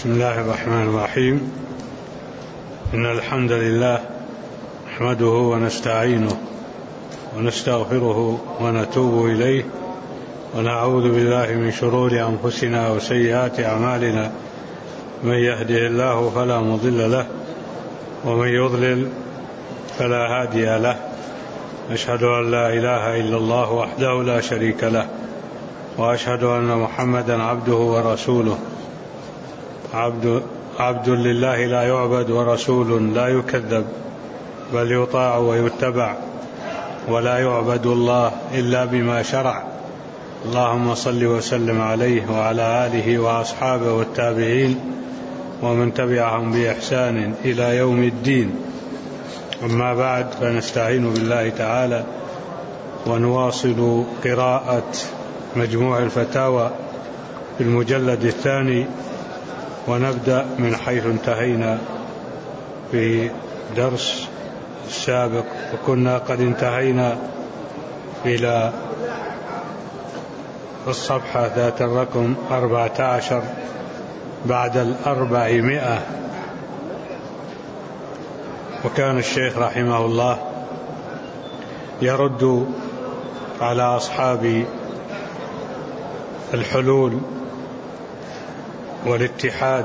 بسم الله الرحمن الرحيم. إن الحمد لله نحمده ونستعينه ونستغفره ونتوب إليه ونعوذ بالله من شرور أنفسنا وسيئات أعمالنا. من يهده الله فلا مضل له ومن يضلل فلا هادي له. أشهد أن لا إله إلا الله وحده لا شريك له، وأشهد أن محمدا عبده ورسوله. عبد لله لا يعبد ورسول لا يكذب، بل يطاع ويتبع، ولا يعبد الله إلا بما شرع. اللهم صل وسلم عليه وعلى آله وأصحابه والتابعين ومن تبعهم بإحسان إلى يوم الدين. أما بعد، فنستعين بالله تعالى ونواصل قراءة مجموع الفتاوى في المجلد الثاني، ونبدأ من حيث انتهينا في درس السابق، وكنا قد انتهينا إلى الصفحة ذات الرقم 14 بعد 400. وكان الشيخ رحمه الله يرد على أصحاب الحلول والاتحاد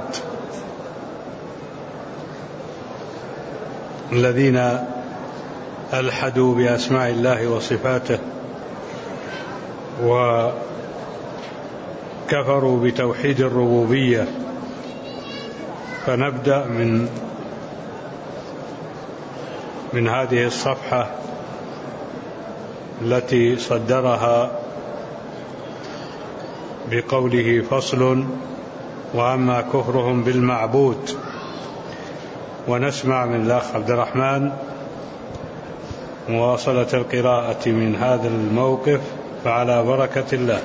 الذين ألحدوا بأسماء الله وصفاته وكفروا بتوحيد الربوبية. فنبدأ من هذه الصفحة التي صدرها بقوله: فصل: وأما كفرهم بالمعبود. ونسمع من الأخ عبد الرحمن مواصلة القراءة من هذا الموقف، فعلى بركة الله.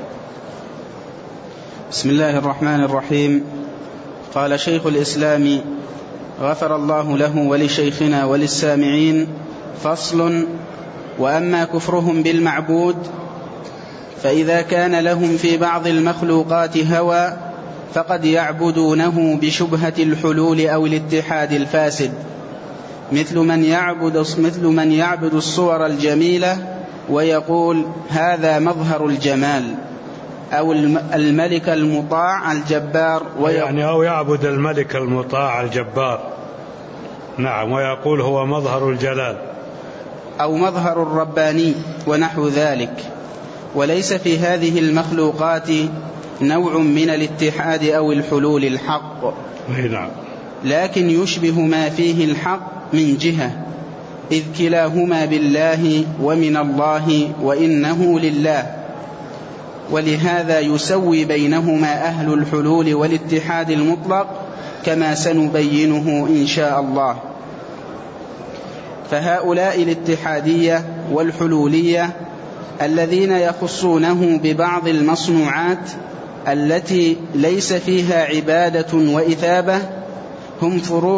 بسم الله الرحمن الرحيم. قال شيخ الإسلام غفر الله له ولشيخنا وللسامعين: فصل: وأما كفرهم بالمعبود، فإذا كان لهم في بعض المخلوقات هوى فقد يعبدونه بشبهة الحلول أو الاتحاد الفاسد، مثل من يعبد الصور الجميلة ويقول هذا مظهر الجمال، أو الملك المطاع الجبار أو يعبد الملك المطاع الجبار، نعم، ويقول هو مظهر الجلال، أو مظهر الرباني ونحو ذلك. وليس في هذه المخلوقات نوع من الاتحاد أو الحلول الحق، لكن يشبه ما فيه الحق من جهة، إذ كلاهما بالله ومن الله وإنه لله. ولهذا يسوي بينهما أهل الحلول والاتحاد المطلق، كما سنبينه إن شاء الله. فهؤلاء الاتحادية والحلولية الذين يخصونه ببعض المصنوعات التي ليس فيها عبادة وإثابة هم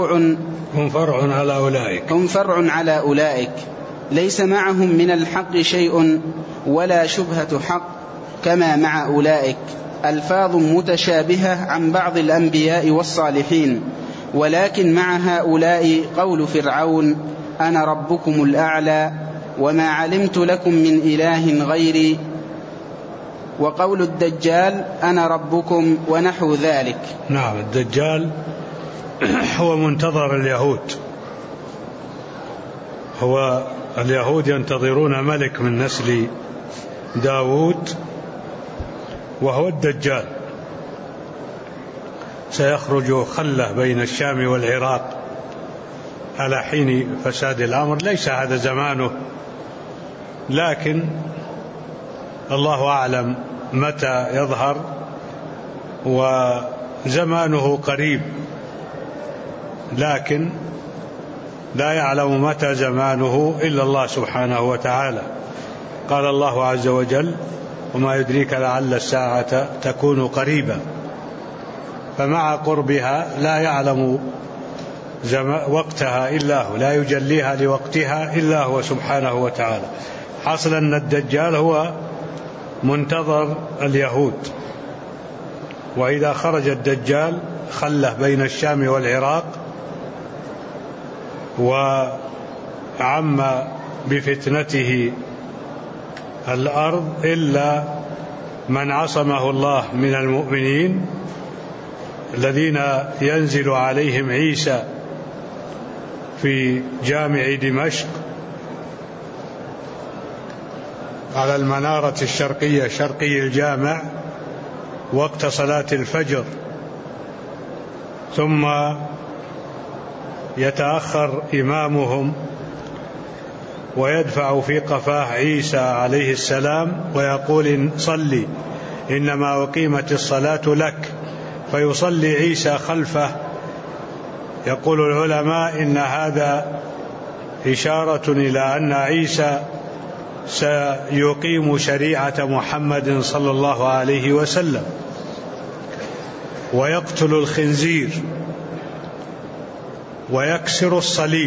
فرع على أولئك، ليس معهم من الحق شيء ولا شبهة حق، كما مع أولئك ألفاظ متشابهة عن بعض الأنبياء والصالحين. ولكن مع هؤلاء قول فرعون: أنا ربكم الأعلى وما علمت لكم من إله غيري، وقول الدجال: أنا ربكم، ونحو ذلك. نعم، الدجال هو منتظر اليهود، اليهود ينتظرون ملك من نسل داود، وهو الدجال، سيخرج خلة بين الشام والعراق على حين فساد الأمر. ليس هذا زمانه، لكن الله أعلم متى يظهر، وزمانه قريب، لكن لا يعلم متى زمانه إلا الله سبحانه وتعالى. قال الله عز وجل: وما يدريك لعل الساعة تكون قريبا. فمع قربها لا يعلم وقتها إلا هو، لا يجليها لوقتها إلا هو سبحانه وتعالى. حصل أن الدجال هو منتظر اليهود، وإذا خرج الدجال خله بين الشام والعراق، وعم بفتنته الأرض إلا من عصمه الله من المؤمنين الذين ينزل عليهم عيسى في جامع دمشق على المنارة الشرقية شرقي الجامع وقت صلاة الفجر، ثم يتأخر إمامهم ويدفع في قفاه عيسى عليه السلام ويقول صلي إنما أقيمت الصلاة لك، فيصلي عيسى خلفه. يقول العلماء إن هذا إشارة إلى أن عيسى سيقيم شريعة محمد صلى الله عليه وسلم ويقتل الخنزير ويكسر الصليب.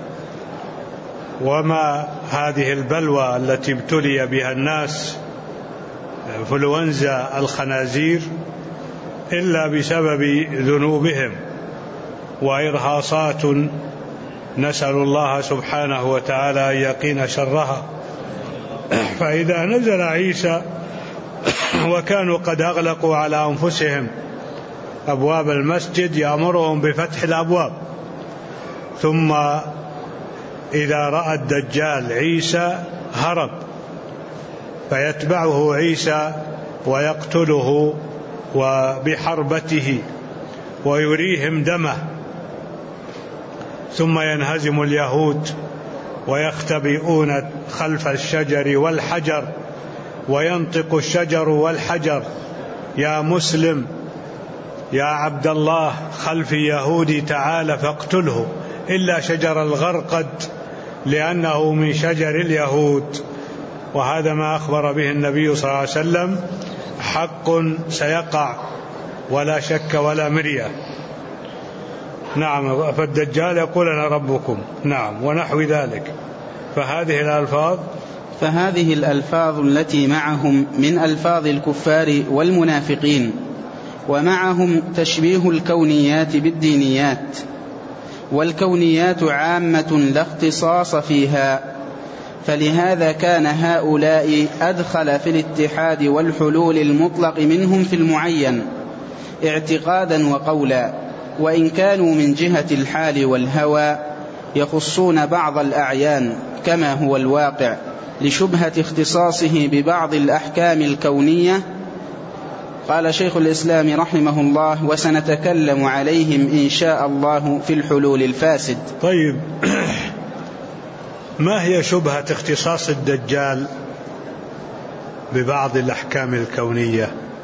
وما هذه البلوى التي ابتلي بها الناس انفلونزا الخنازير إلا بسبب ذنوبهم وإرهاصات، نسأل الله سبحانه وتعالى أن يقين شرها. فإذا نزل عيسى وكانوا قد أغلقوا على أنفسهم أبواب المسجد يأمرهم بفتح الأبواب، ثم إذا رأى الدجال عيسى هرب فيتبعه عيسى ويقتله وبحربته ويريهم دمه، ثم ينهزم اليهود ويختبئون خلف الشجر والحجر، وينطق الشجر والحجر يا مسلم يا عبد الله خلف يهودي تعال فاقتله إلا شجر الغرقد لأنه من شجر اليهود. وهذا ما أخبر به النبي صلى الله عليه وسلم حق سيقع ولا شك ولا مرية. نعم، فالدجال يقول أنا ربكم، نعم، ونحو ذلك. فهذه الألفاظ التي معهم من ألفاظ الكفار والمنافقين، ومعهم تشبيه الكونيات بالدينيات، والكونيات عامة لا اختصاص فيها، فلهذا كان هؤلاء أدخل في الاتحاد والحلول المطلق منهم في المعين اعتقادا وقولا، وإن كانوا من جهة الحال والهوى يخصون بعض الأعيان كما هو الواقع لشبهة اختصاصه ببعض الأحكام الكونية. قال شيخ الإسلام رحمه الله: وسنتكلم عليهم إن شاء الله في الحلول الفاسد. طيب، ما هي شبهة اختصاص الدجال ببعض الأحكام الكونية؟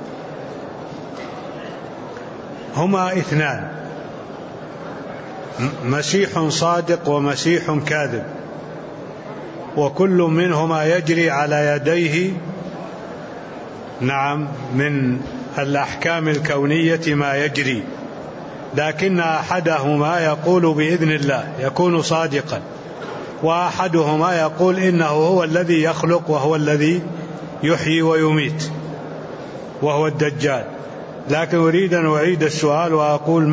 هما اثنان: مسيح صادق ومسيح كاذب، وكل منهما يجري على يديه نعم من الأحكام الكونية ما يجري، لكن أحدهما يقول بإذن الله يكون صادقا، وأحدهما يقول إنه هو الذي يخلق وهو الذي يحيي ويميت وهو الدجال. لكن أريد أن أعيد السؤال وأقول: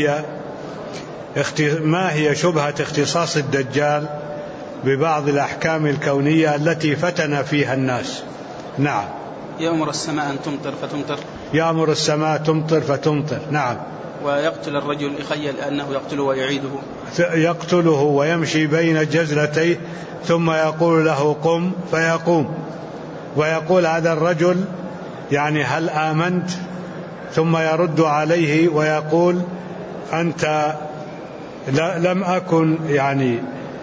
ما هي شبهة اختصاص الدجال ببعض الأحكام الكونية التي فتن فيها الناس؟ نعم. يأمر السماء أن تمطر فتمطر. يأمر السماء تمطر فتمطر، نعم. ويقتل الرجل يخيل أنه يقتله ويعيده. يقتله ويمشي بين جزلتيه ثم يقول له قم فيقوم، ويقول هذا الرجل يعني هل آمنت؟ ثم يرد عليه ويقول أنت لم أكن يعني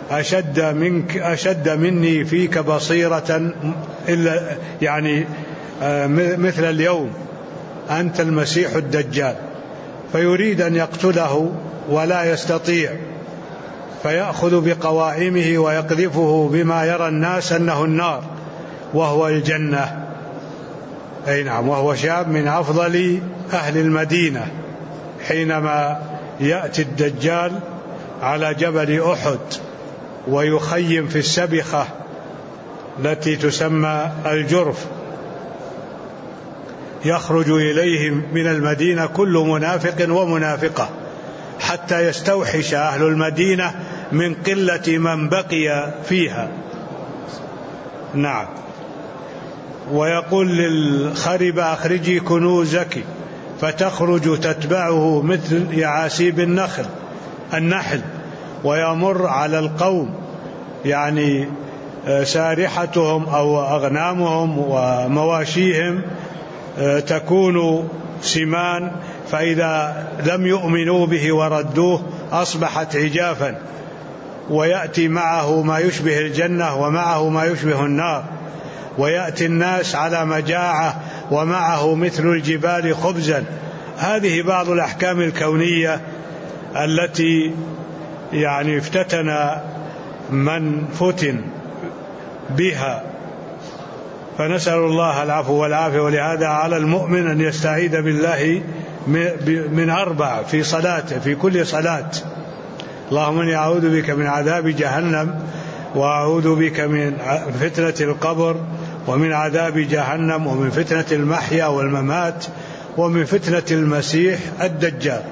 أشد مني فيك بصيرة إلا يعني مثل اليوم، أنت المسيح الدجال. فيريد أن يقتله ولا يستطيع، فيأخذ بقوائمه ويقذفه بما يرى الناس أنه النار وهو الجنة. أي نعم، وهو شاب من أفضل أهل المدينة حينما يأتي الدجال على جبل أحد ويخيم في السبخة التي تسمى الجرف، يخرج إليهم من المدينة كل منافق ومنافقة حتى يستوحش أهل المدينة من قلة من بقي فيها. نعم. ويقول للخربة أخرجي كنوزك فتخرج تتبعه مثل يعاسيب النحل ويمر على القوم، يعني سارحتهم أو أغنامهم ومواشيهم تكون سمان، فإذا لم يؤمنوا به وردوه أصبحت عجافا، ويأتي معه ما يشبه الجنة ومعه ما يشبه النار، ويأتي الناس على مجاعة ومعه مثل الجبال خبزا. هذه بعض الأحكام الكونية التي يعني افتتن من فتن بها، فنسأل الله العفو والعافية. ولهذا على المؤمن أن يستعيذ بالله من 4 في صلاته، في كل صلاة: اللهم إني أعوذ بك من عذاب جهنم، وأعوذ بك من فتنة القبر، ومن عذاب جهنم، ومن فتنة المحيا والممات، ومن فتنة المسيح الدجال.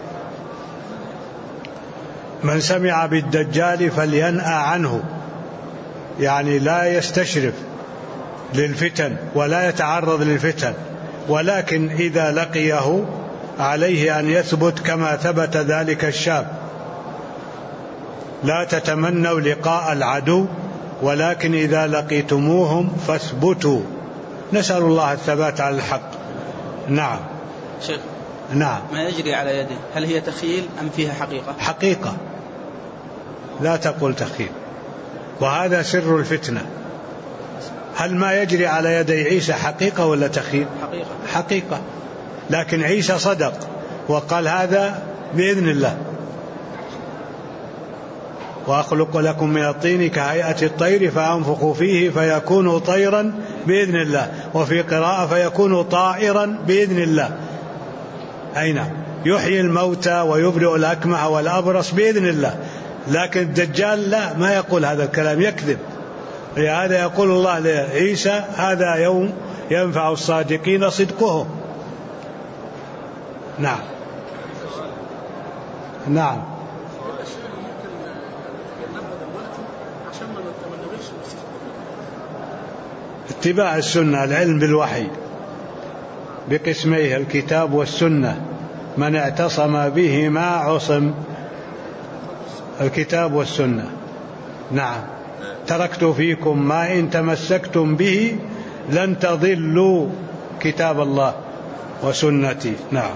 من سمع بالدجال فلينأى عنه، يعني لا يستشرف للفتن ولا يتعرض للفتن، ولكن إذا لقيه عليه أن يثبت كما ثبت ذلك الشاب: لا تتمنوا لقاء العدو، ولكن إذا لقيتموهم فاثبتوا. نسأل الله الثبات على الحق. نعم. شيخ، نعم. ما يجري على يده هل هي تخيل أم فيها حقيقة؟ حقيقة، لا تقول تخيل، وهذا سر الفتنة. هل ما يجري على يدي عيسى حقيقة ولا تخيل؟ حقيقة. لكن عيسى صدق وقال هذا بإذن الله: وأخلق لكم من الطين كهيئة الطير فأنفخ فيه فيكون طيرا بإذن الله، وفي قراءة فيكون طائرا بإذن الله. أين يحيي الموتى ويبرئ الأكمه والأبرص بإذن الله. لكن الدجال لا، ما يقول هذا الكلام، يكذب. لهذا يقول الله لعيسى: هذا يوم ينفع الصادقين صدقهم. نعم. نعم. اتباع السنة، العلم بالوحي بقسميه: الكتاب والسنة، من اعتصم بهما عصم. الكتاب والسنة. نعم. تركت فيكم ما إن تمسكتم به لن تضلوا كتاب الله وسنتي. نعم.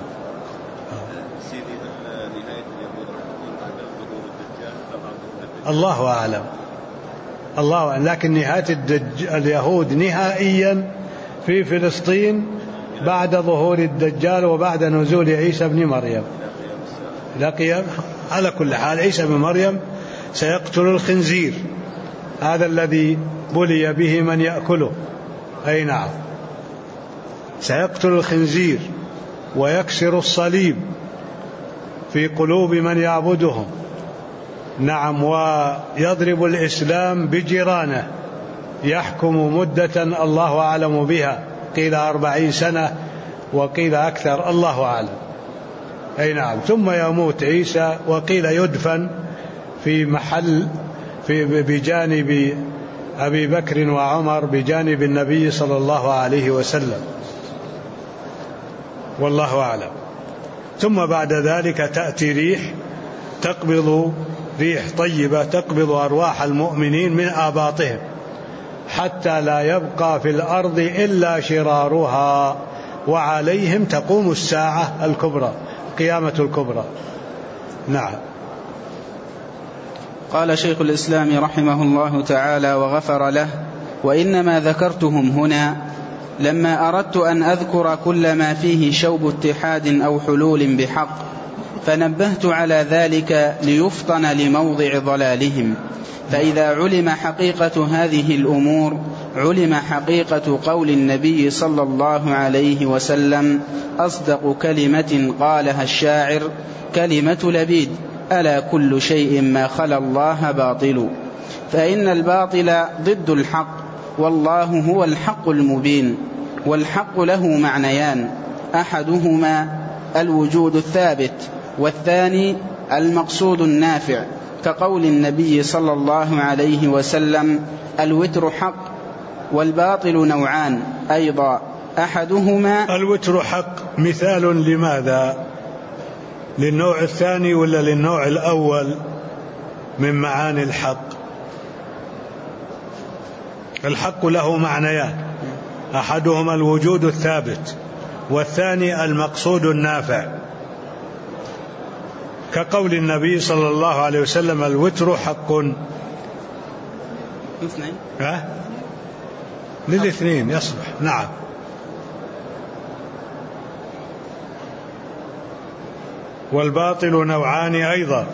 الله أعلم، الله أعلم. لكن نهاية اليهود نهائيا في فلسطين بعد ظهور الدجال وبعد نزول عيسى بن مريم. على كل حال عيسى بن مريم سيقتل الخنزير، هذا الذي بلي به من يأكله. أي نعم، سيقتل الخنزير ويكسر الصليب في قلوب من يعبدهم. نعم. ويضرب الإسلام بجيرانه، يحكم مدة الله أعلم بها، قيل 40 سنة وقيل أكثر، الله أعلم. أي نعم. ثم يموت عيسى، وقيل يدفن في محل بجانب أبي بكر وعمر بجانب النبي صلى الله عليه وسلم، والله أعلم. ثم بعد ذلك تأتي ريح طيبة تقبض أرواح المؤمنين من آباطهم حتى لا يبقى في الأرض إلا شرارها، وعليهم تقوم الساعة الكبرى، قيامة الكبرى. نعم. قال شيخ الإسلام رحمه الله تعالى وغفر له: وإنما ذكرتهم هنا لما أردت أن أذكر كل ما فيه شوب اتحاد أو حلول بحق، فنبهت على ذلك ليفطن لموضع ضلالهم. فإذا علم حقيقة هذه الأمور علم حقيقة قول النبي صلى الله عليه وسلم: أصدق كلمة قالها الشاعر كلمة لبيد: ألا كل شيء ما خلا الله باطل. فإن الباطل ضد الحق، والله هو الحق المبين. والحق له معنيان: أحدهما الوجود الثابت والثاني المقصود النافع، كقول النبي صلى الله عليه وسلم: الوتر حق والباطل نوعان أيضا أحدهما. الوتر حق مثال لماذا؟ للنوع الثاني ولا للنوع الأول من معاني الحق؟ الحق له معنيان، أحدهما الوجود الثابت والثاني المقصود النافع، كقول النبي صلى الله عليه وسلم: الوتر حق. للاثنين يصلح. نعم. والباطل نوعان أيضا،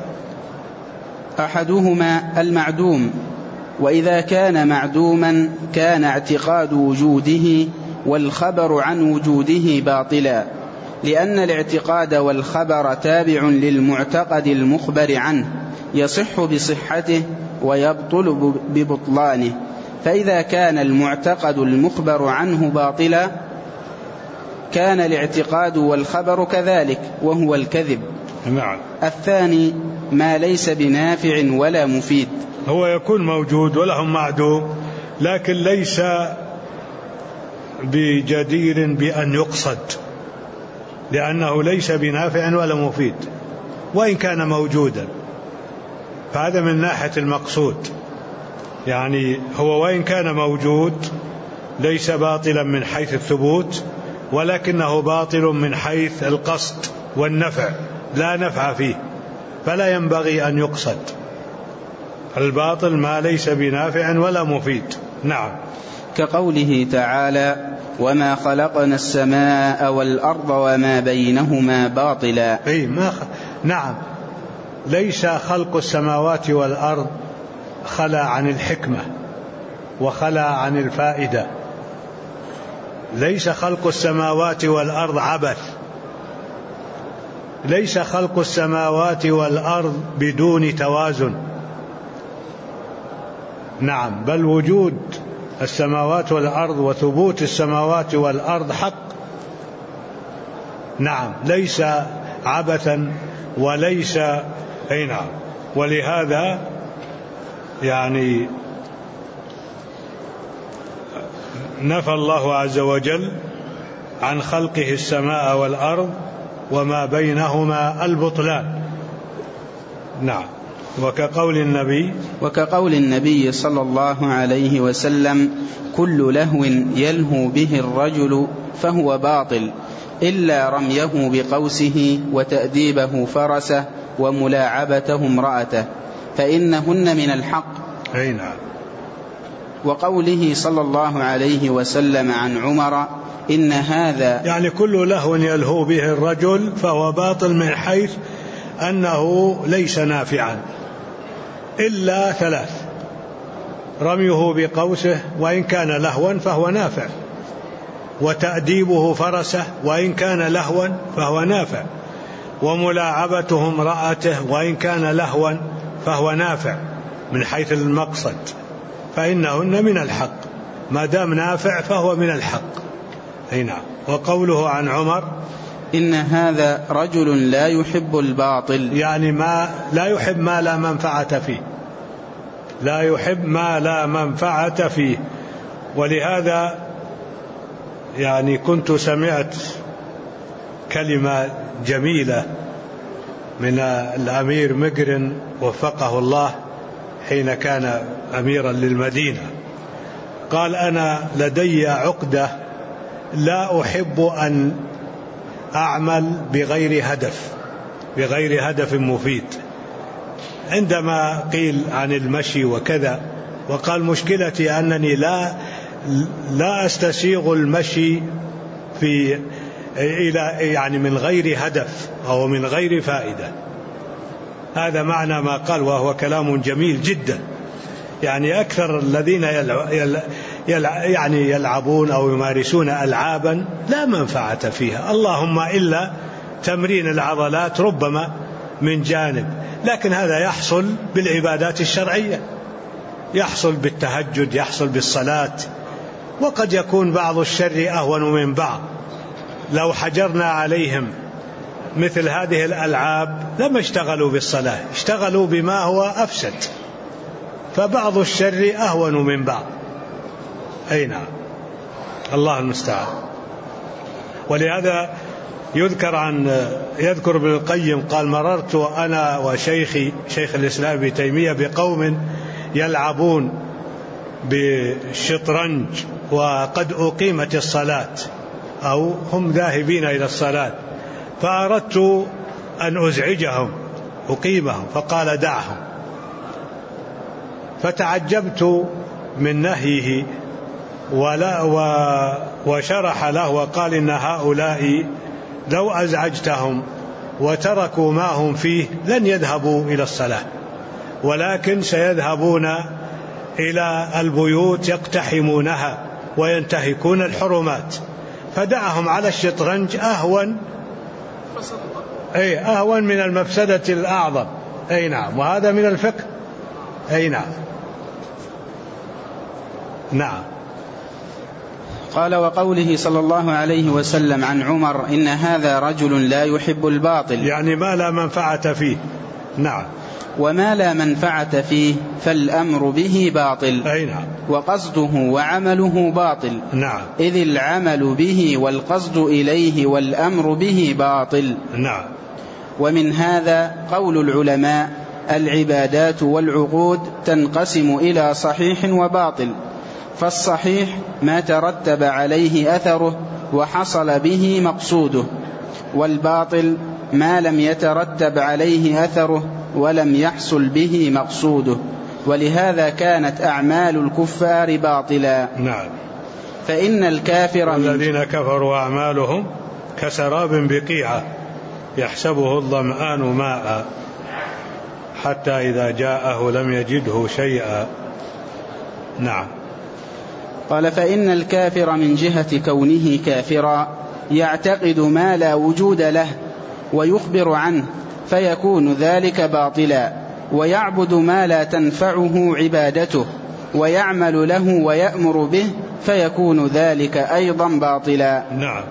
أحدهما المعدوم، وإذا كان معدوما كان اعتقاد وجوده والخبر عن وجوده باطلا، لأن الاعتقاد والخبر تابع للمعتقد المخبر عنه، يصح بصحته ويبطل ببطلانه. فإذا كان المعتقد المخبر عنه باطلا كان الاعتقاد والخبر كذلك، وهو الكذب. نعم. الثاني ما ليس بنافع ولا مفيد، هو يكون موجود وله معدوم لكن ليس بجدير بأن يقصد، لأنه ليس بنافع ولا مفيد وإن كان موجودا، فهذا من ناحية المقصود. يعني هو وإن كان موجود ليس باطلا من حيث الثبوت، ولكنه باطل من حيث القصد والنفع، لا نفع فيه فلا ينبغي أن يقصد. الباطل ما ليس بنافع ولا مفيد. نعم. كقوله تعالى: وما خلقنا السماء والأرض وما بينهما باطلا. نعم. ليس خلق السماوات والأرض خلا عن الحكمة وخلا عن الفائدة، ليس خلق السماوات والأرض عبث، ليس خلق السماوات والأرض بدون توازن. نعم، بل وجود السماوات والأرض وثبوت السماوات والأرض حق. نعم، ليس عبثا وليس نعم. ولهذا يعني نفى الله عز وجل عن خلقه السماء والأرض وما بينهما البطلان. نعم. وكقول النبي صلى الله عليه وسلم: كل لهو يلهو به الرجل فهو باطل إلا رميه بقوسه وتأديبه فرسه وملاعبته امرأته فإنهن من الحق. نعم. وقوله صلى الله عليه وسلم عن عمر: إن هذا، يعني كل لهو يلهو به الرجل فهو باطل من حيث أنه ليس نافعا إلا ثلاث: رميه بقوسه وإن كان لهوا فهو نافع، وتأديبه فرسه وإن كان لهوا فهو نافع، وملاعبته امرأته وإن كان لهوا فهو نافع من حيث المقصد، فإنهن من الحق، ما دام نافع فهو من الحق. نعم. وقوله عن عمر: إن هذا رجل لا يحب الباطل، يعني لا يحب ما لا منفعة فيه، لا يحب ما لا منفعة فيه. ولهذا يعني كنت سمعت كلمة جميلة من الأمير مقرن وفقه الله حين كان أميرا للمدينة، قال: أنا لدي عقدة لا أحب أن أعمل بغير هدف مفيد. عندما قيل عن المشي وكذا، وقال: مشكلتي أنني لا أستسيغ المشي يعني من غير هدف أو من غير فائدة. هذا معنى ما قال، وهو كلام جميل جدا. يعني أكثر الذين يلعبون أو يمارسون ألعابا لا منفعة فيها، اللهم إلا تمرين العضلات ربما من جانب، لكن هذا يحصل بالعبادات الشرعية، يحصل بالتهجد، يحصل بالصلاة، وقد يكون بعض الشر أهون من بعض. لو حجرنا عليهم مثل هذه الألعاب لما اشتغلوا بالصلاة، اشتغلوا بما هو أفسد، فبعض الشر أهون من بعض. أي نعم، الله المستعان. ولهذا يذكر ابن القيم قال: مررت أنا وشيخي شيخ الإسلام ابن تيمية بقوم يلعبون بالشطرنج وقد أقيمت الصلاة أو هم ذاهبين إلى الصلاة، فأردت أن أزعجهم أقيمهم، فقال: دعهم. فتعجبت من نهيه وشرح له وقال: إن هؤلاء لو أزعجتهم وتركوا ما هم فيه لن يذهبوا إلى الصلاة، ولكن سيذهبون إلى البيوت يقتحمونها وينتهكون الحرمات، فدعهم على الشطرنج أهون من المفسدة الأعظم. أي نعم، وهذا من الفقه. أي نعم. نعم. قال: وقوله صلى الله عليه وسلم عن عمر: إن هذا رجل لا يحب الباطل، يعني ما لا منفعة فيه. نعم. وما لا منفعة فيه فالأمر به باطل. أي نعم. وقصده وعمله باطل. نعم. إذ العمل به والقصد إليه والأمر به باطل. نعم. ومن هذا قول العلماء: العبادات والعقود تنقسم إلى صحيح وباطل، فالصحيح ما ترتب عليه أثره وحصل به مقصوده، والباطل ما لم يترتب عليه أثره ولم يحصل به مقصوده، ولهذا كانت أعمال الكفار باطلا. نعم. فإن الكافر والذين كفروا أعمالهم كسراب بقيعة يحسبه الظمآن ماء حتى إذا جاءه لم يجده شيئا. نعم. قال: فإن الكافر من جهة كونه كافرا يعتقد ما لا وجود له ويخبر عنه فيكون ذلك باطلا، ويعبد ما لا تنفعه عبادته ويعمل له ويأمر به فيكون ذلك أيضا باطلا. نعم.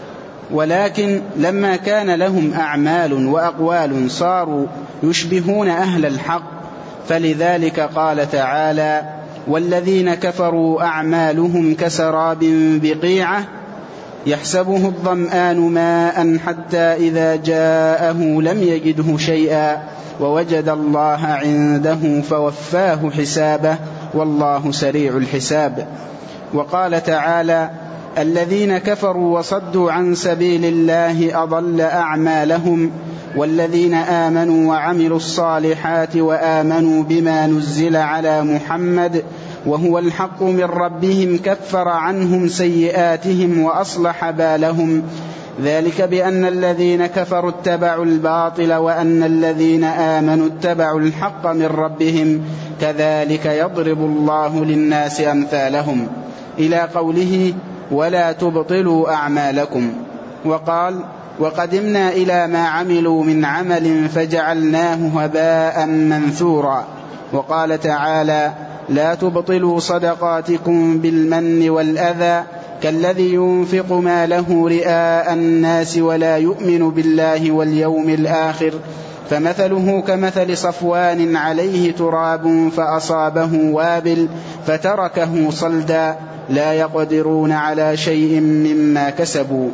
ولكن لما كان لهم أعمال وأقوال صاروا يشبهون أهل الحق، فلذلك قال تعالى: والذين كفروا أعمالهم كسراب بقيعة يحسبه الظمآن ماء حتى إذا جاءه لم يجده شيئا ووجد الله عنده فوفاه حسابه والله سريع الحساب. وقال تعالى: الذين كفروا وصدوا عن سبيل الله أضل أعمالهم، والذين آمنوا وعملوا الصالحات وآمنوا بما نزل على محمد وهو الحق من ربهم كفر عنهم سيئاتهم وأصلح بالهم، ذلك بأن الذين كفروا اتبعوا الباطل وأن الذين آمنوا اتبعوا الحق من ربهم كذلك يضرب الله للناس أمثالهم، إلى قوله: ولا تبطلوا أعمالكم. وقال: وقدمنا إلى ما عملوا من عمل فجعلناه هباء منثورا. وقال تعالى: لا تبطلوا صدقاتكم بالمن والأذى كالذي ينفق ماله رئاء الناس ولا يؤمن بالله واليوم الآخر، فمثله كمثل صفوان عليه تراب فأصابه وابل فتركه صلدا لا يقدرون على شيء مما كسبوا.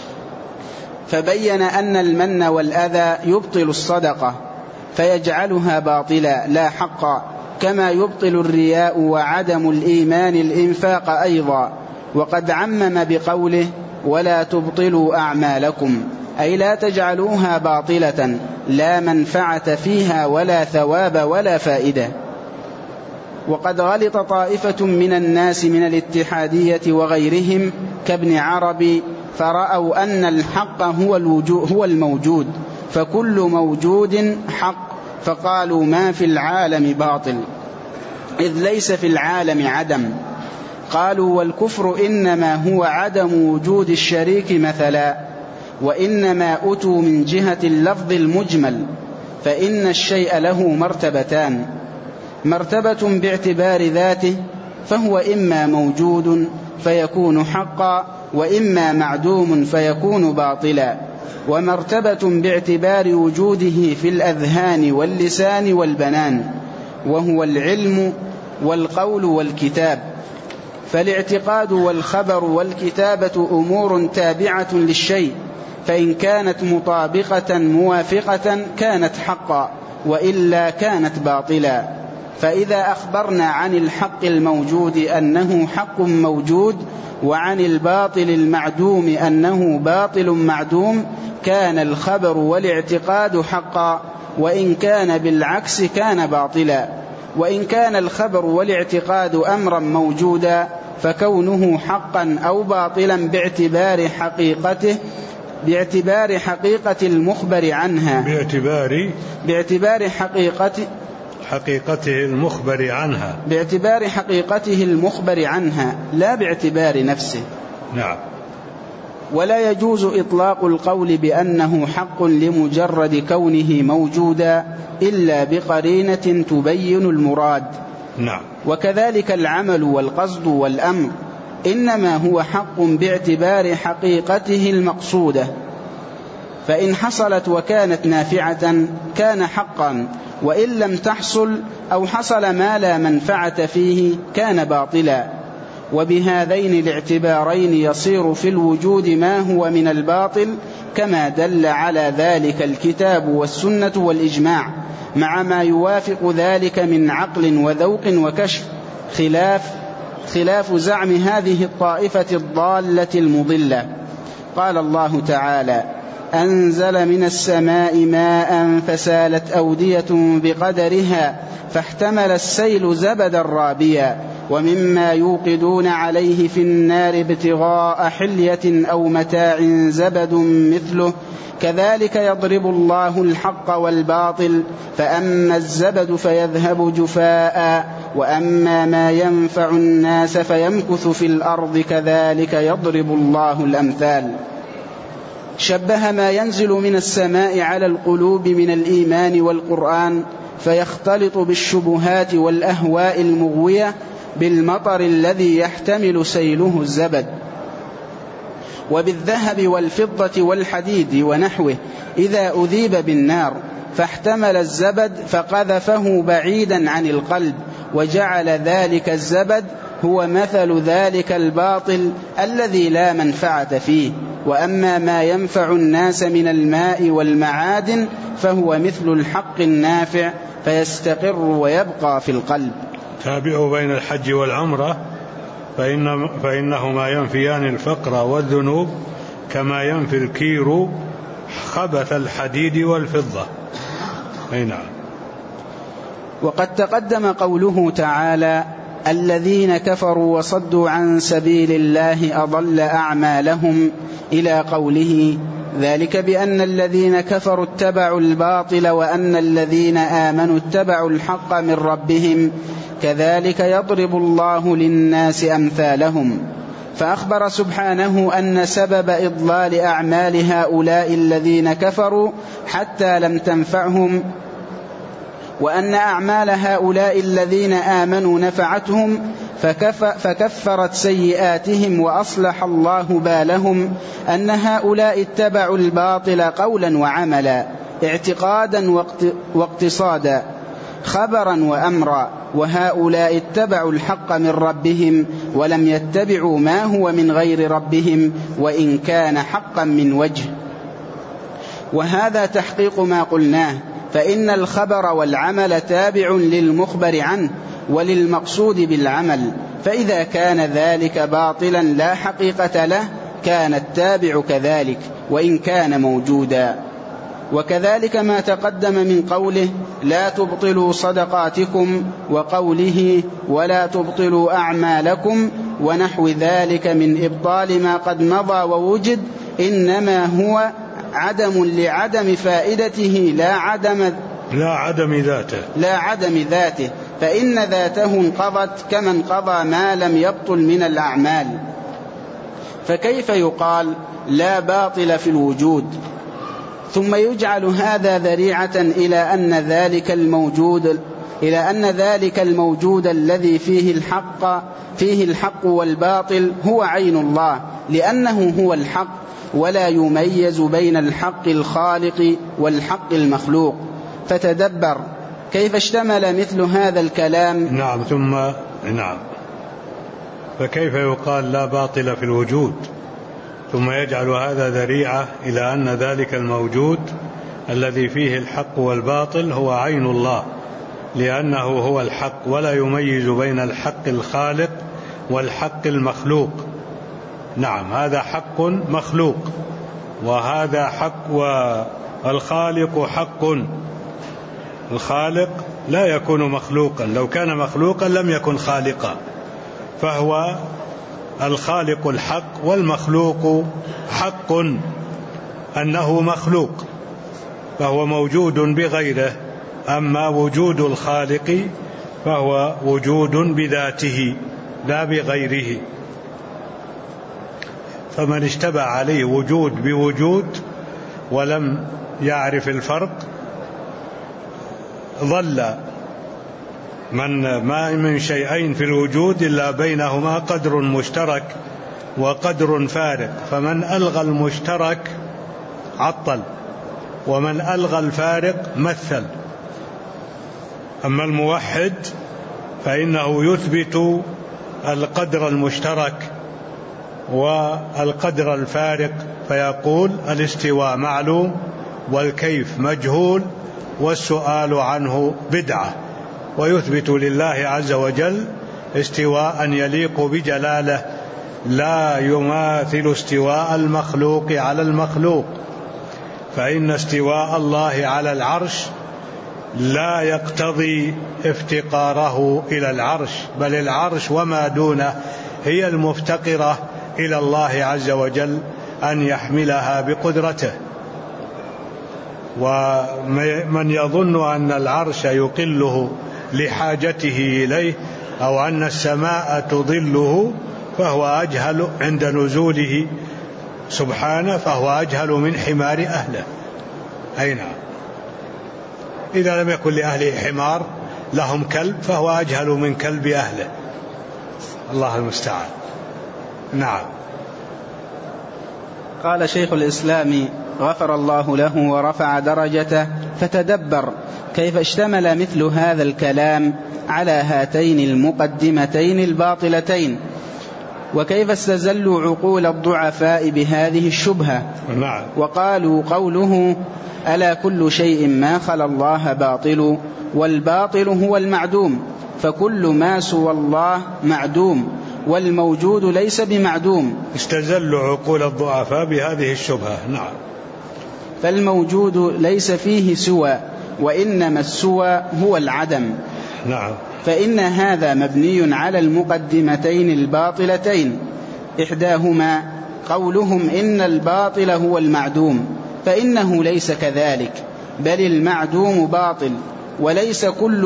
فبين أن المن والأذى يبطل الصدقة فيجعلها باطلا لا حقا، كما يبطل الرياء وعدم الإيمان الإنفاق أيضا. وقد عمم بقوله: ولا تبطلوا أعمالكم، أي لا تجعلوها باطلة لا منفعة فيها ولا ثواب ولا فائدة. وقد غلط طائفة من الناس من الاتحادية وغيرهم كابن عربي، فرأوا أن الحق هو الموجود، فكل موجود حق، فقالوا ما في العالم باطل، إذ ليس في العالم عدم. قالوا: والكفر إنما هو عدم وجود الشريك مثلا، وإنما أتوا من جهة اللفظ المجمل، فإن الشيء له مرتبتان: مرتبة باعتبار ذاته فهو إما موجود فيكون حقا، وإما معدوم فيكون باطلا. ومرتبة باعتبار وجوده في الأذهان واللسان والبنان، وهو العلم والقول والكتاب. فالاعتقاد والخبر والكتابة أمور تابعة للشيء، فإن كانت مطابقة موافقة كانت حقا، وإلا كانت باطلا. فإذا أخبرنا عن الحق الموجود أنه حق موجود، وعن الباطل المعدوم أنه باطل معدوم، كان الخبر والاعتقاد حقا، وإن كان بالعكس كان باطلا. وإن كان الخبر والاعتقاد أمرا موجودا، فكونه حقا أو باطلا باعتبار حقيقة المخبر عنها، باعتبار حقيقته المخبر عنها، لا باعتبار نفسه. نعم. ولا يجوز إطلاق القول بأنه حق لمجرد كونه موجودا إلا بقرينة تبين المراد. نعم. وكذلك العمل والقصد والأمر إنما هو حق باعتبار حقيقته المقصودة، فإن حصلت وكانت نافعة كان حقا، وإن لم تحصل أو حصل ما لا منفعة فيه كان باطلا. وبهذين الاعتبارين يصير في الوجود ما هو من الباطل، كما دل على ذلك الكتاب والسنة والإجماع، مع ما يوافق ذلك من عقل وذوق وكشف، خلاف زعم هذه الطائفة الضالة المضلة. قال الله تعالى: أنزل من السماء ماء فسالت أودية بقدرها فاحتمل السيل زبدا رابيا ومما يوقدون عليه في النار ابتغاء حلية أو متاع زبد مثله كذلك يضرب الله الحق والباطل فأما الزبد فيذهب جفاء وأما ما ينفع الناس فيمكث في الأرض كذلك يضرب الله الأمثال. شبه ما ينزل من السماء على القلوب من الإيمان والقرآن فيختلط بالشبهات والأهواء المغوية بالمطر الذي يحتمل سيله الزبد، وبالذهب والفضة والحديد ونحوه إذا أذيب بالنار فاحتمل الزبد فقذفه بعيدا عن القلب وجعل ذلك الزبد هو مثل ذلك الباطل الذي لا منفعة فيه. وأما ما ينفع الناس من الماء والمعادن فهو مثل الحق النافع فيستقر ويبقى في القلب. تابعوا بين الحج والعمرة فإنهما ينفيان الفقر والذنوب كما ينفي الكير خبث الحديد والفضة. أي نعم. وقد تقدم قوله تعالى: الذين كفروا وصدوا عن سبيل الله أضل أعمالهم إلى قوله: ذلك بأن الذين كفروا اتبعوا الباطل وأن الذين آمنوا اتبعوا الحق من ربهم كذلك يضرب الله للناس أمثالهم. فأخبر سبحانه أن سبب إضلال أعمال هؤلاء الذين كفروا حتى لم تنفعهم، وأن أعمال هؤلاء الذين آمنوا نفعتهم فكفرت سيئاتهم وأصلح الله بالهم، أن هؤلاء اتبعوا الباطل قولا وعملا، اعتقادا واقتصادا، خبرا وأمرا، وهؤلاء اتبعوا الحق من ربهم ولم يتبعوا ما هو من غير ربهم وإن كان حقا من وجه. وهذا تحقيق ما قلناه، فإن الخبر والعمل تابع للمخبر عنه وللمقصود بالعمل، فإذا كان ذلك باطلا لا حقيقة له كان التابع كذلك وإن كان موجودا. وكذلك ما تقدم من قوله: لا تبطلوا صدقاتكم، وقوله: ولا تبطلوا أعمالكم، ونحو ذلك من إبطال ما قد مضى ووجد، إنما هو عدم لعدم فائدته لا عدم ذاته، فإن ذاته انقضت كما انقضى ما لم يبطل من الأعمال. فكيف يقال لا باطل في الوجود ثم يجعل هذا ذريعة إلى أن ذلك الموجود إلى أن ذلك الموجود الذي فيه الحق والباطل هو عين الله، لأنه هو الحق، ولا يميز بين الحق الخالق والحق المخلوق. فتدبر كيف اشتمل مثل هذا الكلام. نعم. فكيف يقال لا باطل في الوجود، ثم يجعل هذا ذريعة إلى أن ذلك الموجود الذي فيه الحق والباطل هو عين الله، لأنه هو الحق، ولا يميز بين الحق الخالق والحق المخلوق. نعم، هذا حق مخلوق وهذا حق، والخالق حق. الخالق لا يكون مخلوقا، لو كان مخلوقا لم يكن خالقا، فهو الخالق الحق، والمخلوق حق أنه مخلوق فهو موجود بغيره. أما وجود الخالق فهو وجود بذاته لا بغيره. فمن اشتبه عليه وجود بوجود ولم يعرف الفرق ضل. ما من شيئين في الوجود إلا بينهما قدر مشترك وقدر فارق، فمن ألغى المشترك عطل، ومن ألغى الفارق مثل. أما الموحد فإنه يثبت القدر المشترك والقدر الفارق، فيقول الاستواء معلوم والكيف مجهول والسؤال عنه بدعة، ويثبت لله عز وجل استواء يليق بجلاله لا يماثل استواء المخلوق على المخلوق، فإن استواء الله على العرش لا يقتضي افتقاره إلى العرش، بل العرش وما دونه هي المفتقرة إلى الله عز وجل أن يحملها بقدرته. ومن يظن أن العرش يقله لحاجته إليه أو أن السماء تظله فهو أجهل عند نزوله سبحانه، فهو أجهل من حمار أهله. أي نعم، إذا لم يكن لأهله حمار لهم كلب فهو أجهل من كلب أهله. الله المستعان. نعم. قال شيخ الإسلام غفر الله له ورفع درجته: فتدبر كيف اشتمل مثل هذا الكلام على هاتين المقدمتين الباطلتين، وكيف استزلوا عقول الضعفاء بهذه الشبهة. نعم. وقالوا قوله: ألا كل شيء ما خلا الله باطل، والباطل هو المعدوم، فكل ما سوى الله معدوم، والموجود ليس بمعدوم. استزلوا عقول الضعفاء بهذه الشبهة. نعم. فالموجود ليس فيه سوى، وإنما السوى هو العدم. نعم. فإن هذا مبني على المقدمتين الباطلتين، إحداهما قولهم إن الباطل هو المعدوم، فإنه ليس كذلك، بل المعدوم باطل، وليس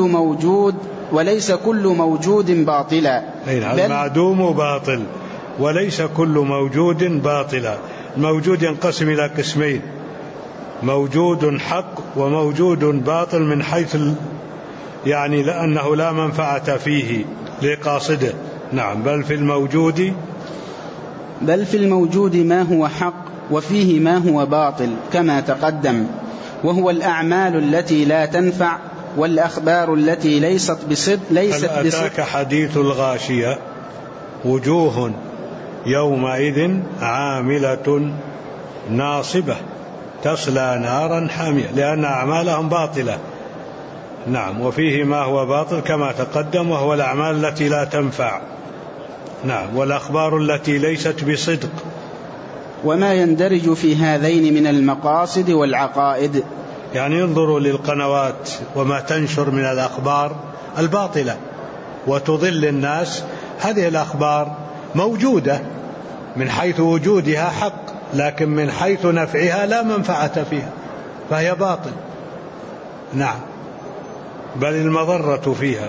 كل موجود باطلا. المعدوم باطل وليس كل موجود باطلا. الموجود ينقسم إلى قسمين: موجود حق وموجود باطل، من حيث يعني لأنه لا منفعة فيه لقاصده. نعم. بل في الموجود ما هو حق وفيه ما هو باطل كما تقدم، وهو الأعمال التي لا تنفع والأخبار التي ليست بصدق. أتاك حديث الغاشية: وجوه يومئذ عاملة ناصبة تصلى نارا حامية، لأن أعمالهم باطلة. نعم. وفيه ما هو باطل كما تقدم، وهو الأعمال التي لا تنفع. نعم. والأخبار التي ليست بصدق. وما يندرج في هذين من المقاصد والعقائد، يعني ينظروا للقنوات وما تنشر من الأخبار الباطلة وتضل الناس. هذه الأخبار موجودة من حيث وجودها حق، لكن من حيث نفعها لا منفعة فيها، فهي باطل. نعم. بل المضرة فيها.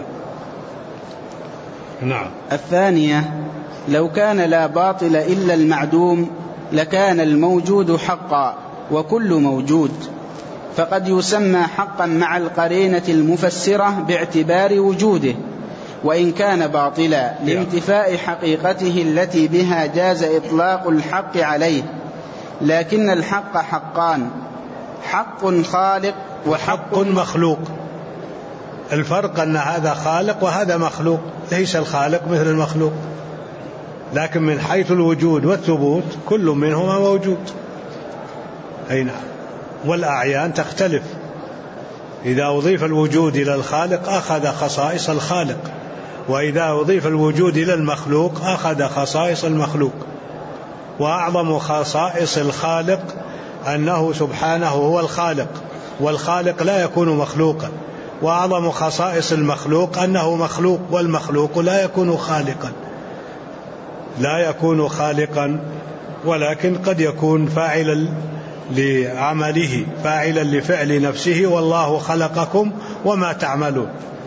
نعم. الثانية: لو كان لا باطل إلا المعدوم لكان الموجود حقا وكل موجود، فقد يسمى حقا مع القرينة المفسرة باعتبار وجوده، وإن كان باطلا لانتفاء حقيقته التي بها جاز إطلاق الحق عليه. لكن الحق حقان: حق خالق وحق مخلوق. الفرق أن هذا خالق وهذا مخلوق، ليس الخالق مثل المخلوق، لكن من حيث الوجود والثبوت كل منهما موجود. أي نعم. والأعيان تختلف، إذا أضيف الوجود إلى الخالق أخذ خصائص الخالق، وإذا أضيف الوجود إلى المخلوق أخذ خصائص المخلوق. وأعظم خصائص الخالق أنه سبحانه هو الخالق، والخالق لا يكون مخلوقا. وأعظم خصائص المخلوق أنه مخلوق، والمخلوق لا يكون خالقا، لا يكون خالقا، ولكن قد يكون فاعلا لعمله، فاعلا لفعل نفسه. والله خلقكم وما تعملون.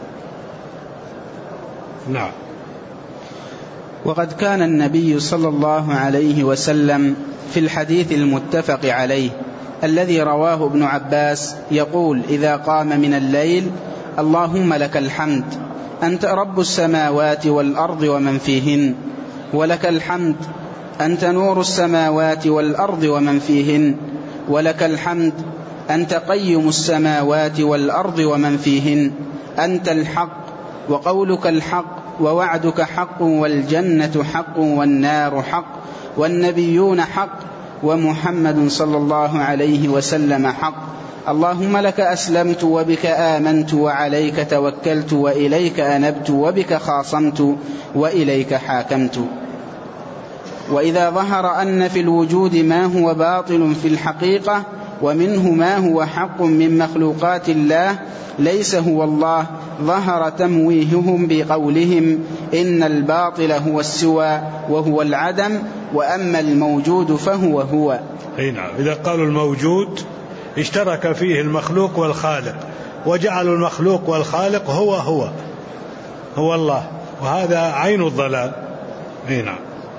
نعم. وقد كان النبي صلى الله عليه وسلم في الحديث المتفق عليه الذي رواه ابن عباس يقول إذا قام من الليل: اللهم لك الحمد، أنت رب السماوات والأرض ومن فيهن، ولك الحمد، أنت نور السماوات والأرض ومن فيهن، ولك الحمد، أنت قيم السماوات والأرض ومن فيهن، أنت الحق، وقولك الحق، ووعدك حق، والجنة حق، والنار حق، والنبيون حق، ومحمد صلى الله عليه وسلم حق. اللهم لك أسلمت، وبك آمنت، وعليك توكلت، وإليك أنبت، وبك خاصمت، وإليك حاكمت. وإذا ظهر أن في الوجود ما هو باطل في الحقيقة، ومنه ما هو حق من مخلوقات الله ليس هو الله، ظهر تمويههم بقولهم إن الباطل هو السوى وهو العدم، وأما الموجود فهو هو. نعم. إذا قالوا الموجود اشترك فيه المخلوق والخالق، وجعلوا المخلوق والخالق هو الله، وهذا عين الضلال. نعم.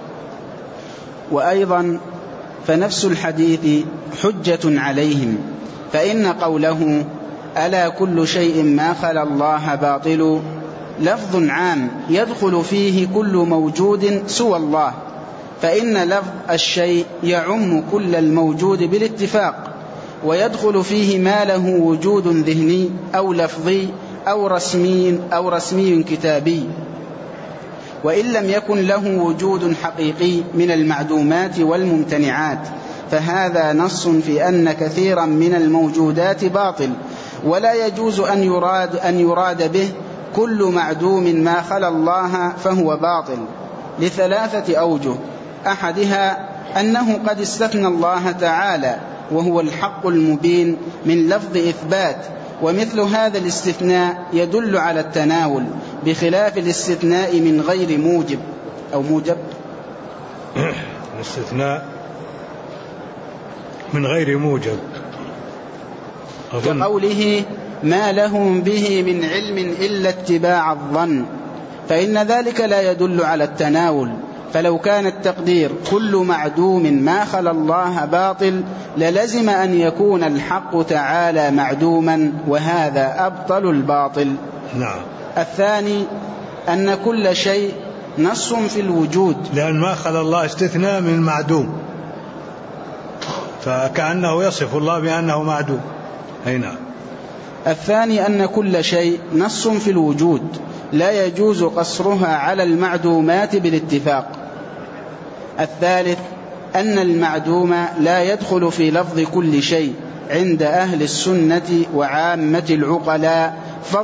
وأيضا فنفس الحديث حجة عليهم، فإن قوله ألا كل شيء ما خلا الله باطل لفظ عام يدخل فيه كل موجود سوى الله، فإن لفظ الشيء يعم كل الموجود بالاتفاق، ويدخل فيه ما له وجود ذهني أو لفظي أو رسمي كتابي، وإن لم يكن له وجود حقيقي من المعدومات والممتنعات، فهذا نص في أن كثيرا من الموجودات باطل، ولا يجوز أن يراد به كل معدوم ما خلا الله فهو باطل، لثلاثة أوجه: أحدها أنه قد استثنى الله تعالى وهو الحق المبين من لفظ إثبات، ومثل هذا الاستثناء يدل على التناول، بخلاف الاستثناء من غير موجب أو موجب. الاستثناء من غير موجب كقوله ما لهم به من علم إلا اتباع الظن، فإن ذلك لا يدل على التناول. فلو كان التقدير كل معدوم ما خلا الله باطل للزم أن يكون الحق تعالى معدوما، وهذا أبطل الباطل. نعم. الثاني أن كل شيء نص في الوجود، لأن ما خلا الله استثناء من معدوم، فكأنه يصف الله بأنه معدوم. نعم. الثاني أن كل شيء نص في الوجود لا يجوز قصرها على المعدومات بالاتفاق. الثالث أن المعدوم لا يدخل في لفظ كل شيء عند أهل السنة وعامة العقلاء،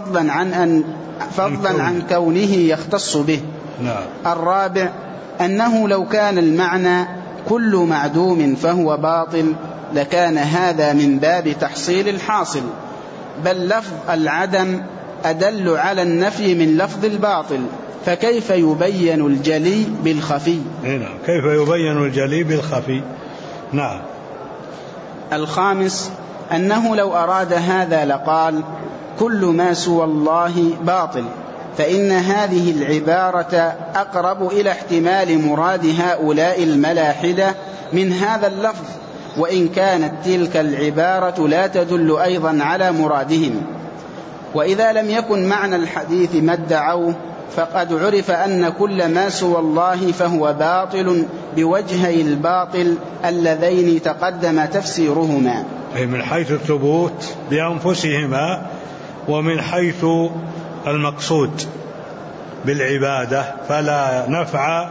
فضلا عن كونه يختص به. نعم. الرابع أنه لو كان المعنى كل معدوم فهو باطل لكان هذا من باب تحصيل الحاصل، بل لفظ العدم أدل على النفي من لفظ الباطل، فكيف يبين الجلي بالخفي؟ نعم. كيف يبين الجلي بالخفي؟ نعم. الخامس أنه لو أراد هذا لقال كل ما سوى الله باطل، فإن هذه العبارة أقرب إلى احتمال مراد هؤلاء الملاحدة من هذا اللفظ، وإن كانت تلك العبارة لا تدل أيضا على مرادهم. وإذا لم يكن معنى الحديث ما ادعوه فقد عرف أن كل ما سوى الله فهو باطل بوجهي الباطل اللذين تقدم تفسيرهما، أي من حيث الثبوت بأنفسهما ومن حيث المقصود بالعبادة، فلا نفع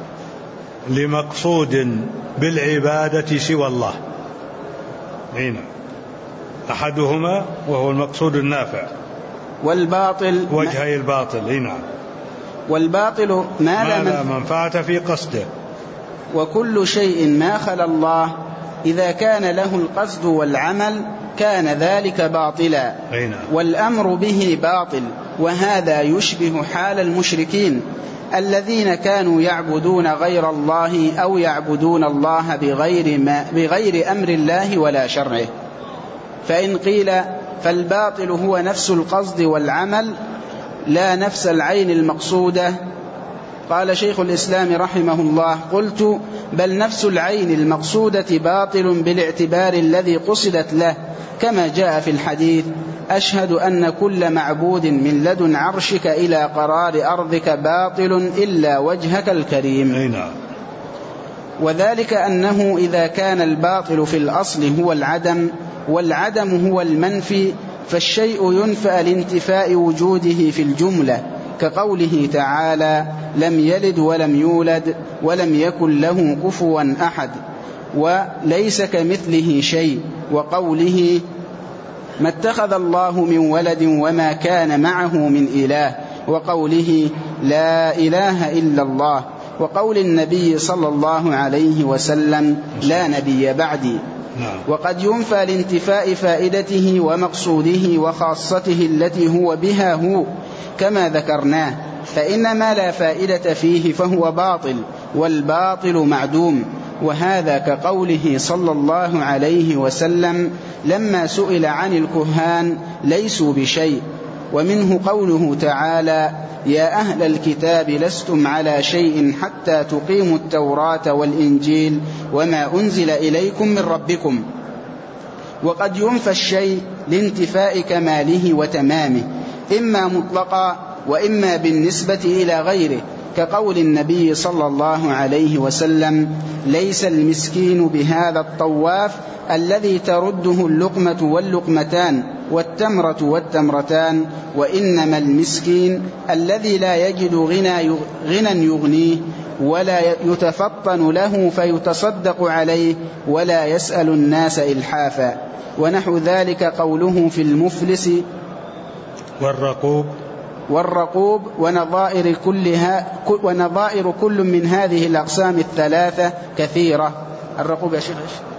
لمقصود بالعبادة سوى الله. هنا أحدهما وهو المقصود النافع، والباطل وجهي الباطل. هنا والباطل ما لا منفعة في قصده. وكل شيء ما خلا الله إذا كان له القصد والعمل كان ذلك باطلا، والأمر به باطل. وهذا يشبه حال المشركين الذين كانوا يعبدون غير الله أو يعبدون الله بغير أمر الله ولا شرعه. فإن قيل فالباطل هو نفس القصد والعمل لا نفس العين المقصودة، قال شيخ الإسلام رحمه الله: قلت بل نفس العين المقصودة باطل بالاعتبار الذي قصدت له، كما جاء في الحديث: أشهد أن كل معبود من لدن عرشك إلى قرار أرضك باطل إلا وجهك الكريم. وذلك أنه إذا كان الباطل في الأصل هو العدم والعدم هو المنفي، فالشيء ينفى لانتفاء وجوده في الجملة، كقوله تعالى: لم يلد ولم يولد ولم يكن له كفوا أحد، وليس كمثله شيء، وقوله: ما اتخذ الله من ولد وما كان معه من إله، وقوله: لا إله إلا الله، وقول النبي صلى الله عليه وسلم: لا نبي بعدي. وقد ينفى لانتفاء فائدته ومقصوده وخاصته التي هو بها هو، كما ذكرناه، فإن ما لا فائدة فيه فهو باطل، والباطل معدوم. وهذا كقوله صلى الله عليه وسلم لما سئل عن الكهان: ليسوا بشيء. ومنه قوله تعالى: يا أهل الكتاب لستم على شيء حتى تقيموا التوراة والإنجيل وما أنزل إليكم من ربكم. وقد ينفى الشيء لانتفاء كماله وتمامه، إما مطلقا وإما بالنسبة إلى غيره، كقول النبي صلى الله عليه وسلم: ليس المسكين بهذا الطواف الذي ترده اللقمة واللقمتان والتمرة والتمرتان، وإنما المسكين الذي لا يجد غنى يغنيه ولا يتفطن له فيتصدق عليه ولا يسأل الناس إلحافا. ونحو ذلك قوله في المفلس والرقوب ونظائر كل من هذه الأقسام الثلاثة كثيرة. الرقوب يا شيخ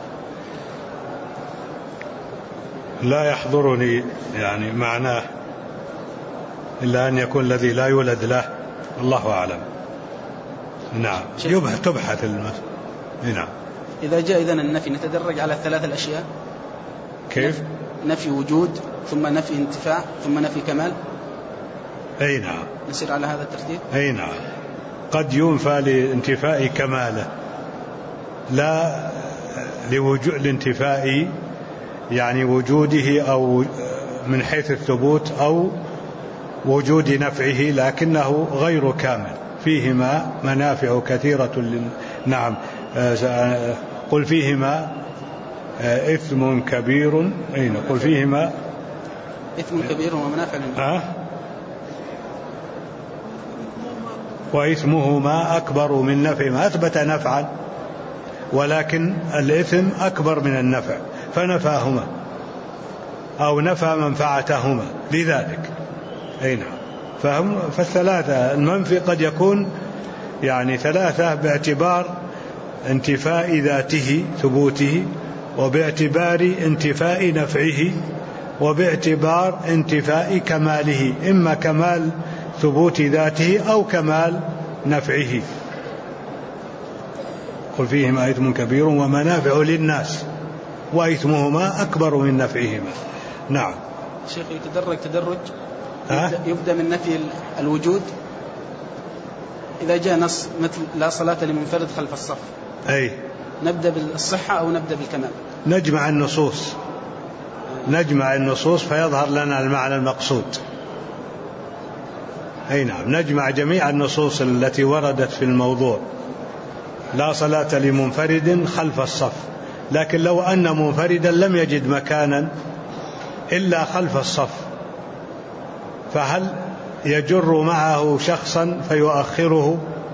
لا يحضرني يعني معناه إلا أن يكون الذي لا يولد له، الله أعلم. نعم، تبحث نعم. إذا جاء إذن النفي نتدرج على الثلاث الأشياء. كيف؟ نفي وجود، ثم نفي انتفاع، ثم نفي كمال. أي نعم، نسير على هذا الترتيب. أي نعم، قد ينفى لانتفاء كماله، لا لانتفاء يعني وجوده أو من حيث الثبوت أو وجود نفعه، لكنه غير كامل، فيهما منافع كثيرة. نعم، قل فيهما إثم كبير. أين قل فيهما إثم كبير ومنافع وإثمهما أكبر من نفعهما. أثبت نفعا ولكن الإثم أكبر من النفع، فنفاهما أو نفى منفعتهما لذلك. أي نعم، فالثلاثة المنفي قد يكون يعني ثلاثة باعتبار انتفاء ذاته ثبوته، وباعتبار انتفاء نفعه، وباعتبار انتفاء كماله، إما كمال ثبوت ذاته أو كمال نفعه. قل فيهما إثم كبير ومنافع للناس وإثمهما أكبر من نفعهما. نعم. شيخ تدرج يبدأ من نفي الوجود إذا جاء نص مثل لا صلاة لمنفرد خلف الصف، أي نبدأ بالصحة أو نبدأ بالكمال؟ نجمع النصوص فيظهر لنا المعنى المقصود. أي نعم، نجمع جميع النصوص التي وردت في الموضوع. لا صلاة لمنفرد خلف الصف، لكن لو أن منفردا لم يجد مكانا إلا خلف الصف، فهل يجر معه شخصا فيؤخره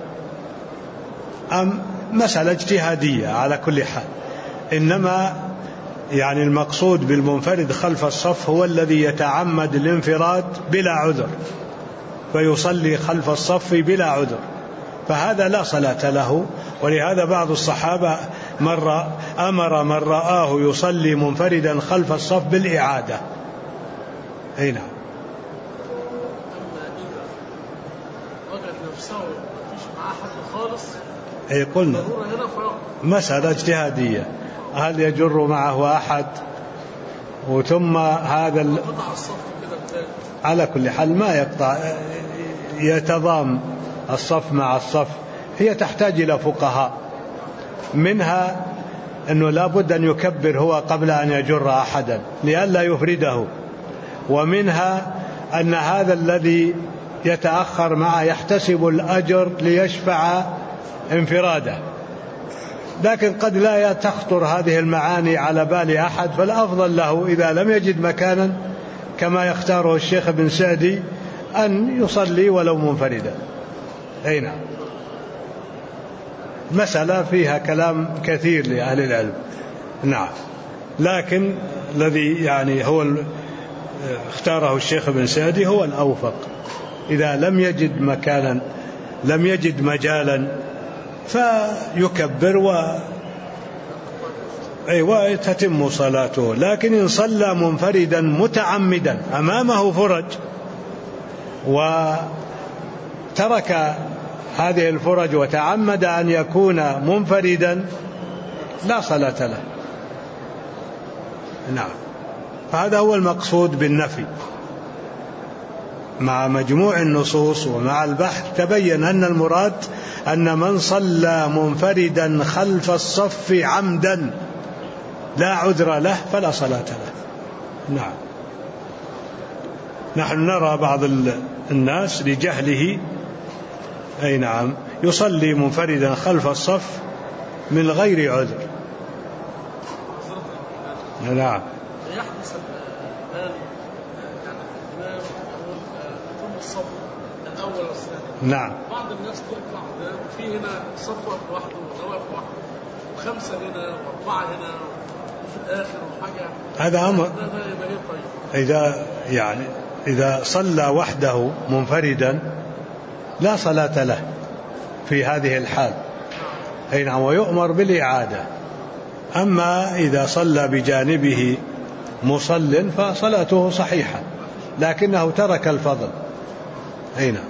أم؟ مسألة اجتهادية على كل حال. إنما يعني المقصود بالمنفرد خلف الصف هو الذي يتعمد الانفراد بلا عذر فيصلي خلف الصف بلا عذر، فهذا لا صلاة له. ولهذا بعض الصحابة أمر من رآه يصلي منفردا خلف الصف بالإعادة. أي نعم. أي قلنا مسألة اجتهادية، هل يجر معه أحد؟ وثم هذا على كل حال ما يقطع، يتضام الصف مع الصف. هي تحتاج إلى فقهاء، منها أنه لا بد أن يكبر هو قبل أن يجر أحدا لئلا يفرده، ومنها أن هذا الذي يتأخر معه يحتسب الأجر ليشفع انفراده. لكن قد لا تخطر هذه المعاني على بال أحد، فالأفضل له إذا لم يجد مكانا كما يختاره الشيخ ابن سعدي أن يصلي ولو منفردا. أي نعم. مسألة فيها كلام كثير لأهل العلم. نعم، لكن الذي يعني هو اختاره الشيخ ابن سعدي هو الأوفق. إذا لم يجد مكانا، لم يجد مجالا، فيكبر وتتم صلاته. لكن إن صلى منفردا متعمدا أمامه فرج وترك هذه الفرج وتعمد أن يكون منفردا لا صلاة له. نعم، فهذا هو المقصود بالنفي. مع مجموع النصوص ومع البحث تبين أن المراد أن من صلى منفردا خلف الصف عمدا لا عذر له فلا صلاة له. نعم. نحن نرى بعض الناس لجهله أي نعم يصلي منفردا خلف الصف من غير عذر. نعم. يحدث الآن يعني الإمام يقول الصف الأول والثاني. نعم. بعض الناس تطلع في هنا صف واحد وواقف واحد وخمسة هنا وأربعة هنا وفي الآخر وحاجة. هذا أمر. إذا صلى وحده منفردا لا صلاة له في هذه الحال. أي نعم، ويؤمر بالإعادة. أما إذا صلى بجانبه مصل فصلاته صحيحة لكنه ترك الفضل. أي نعم.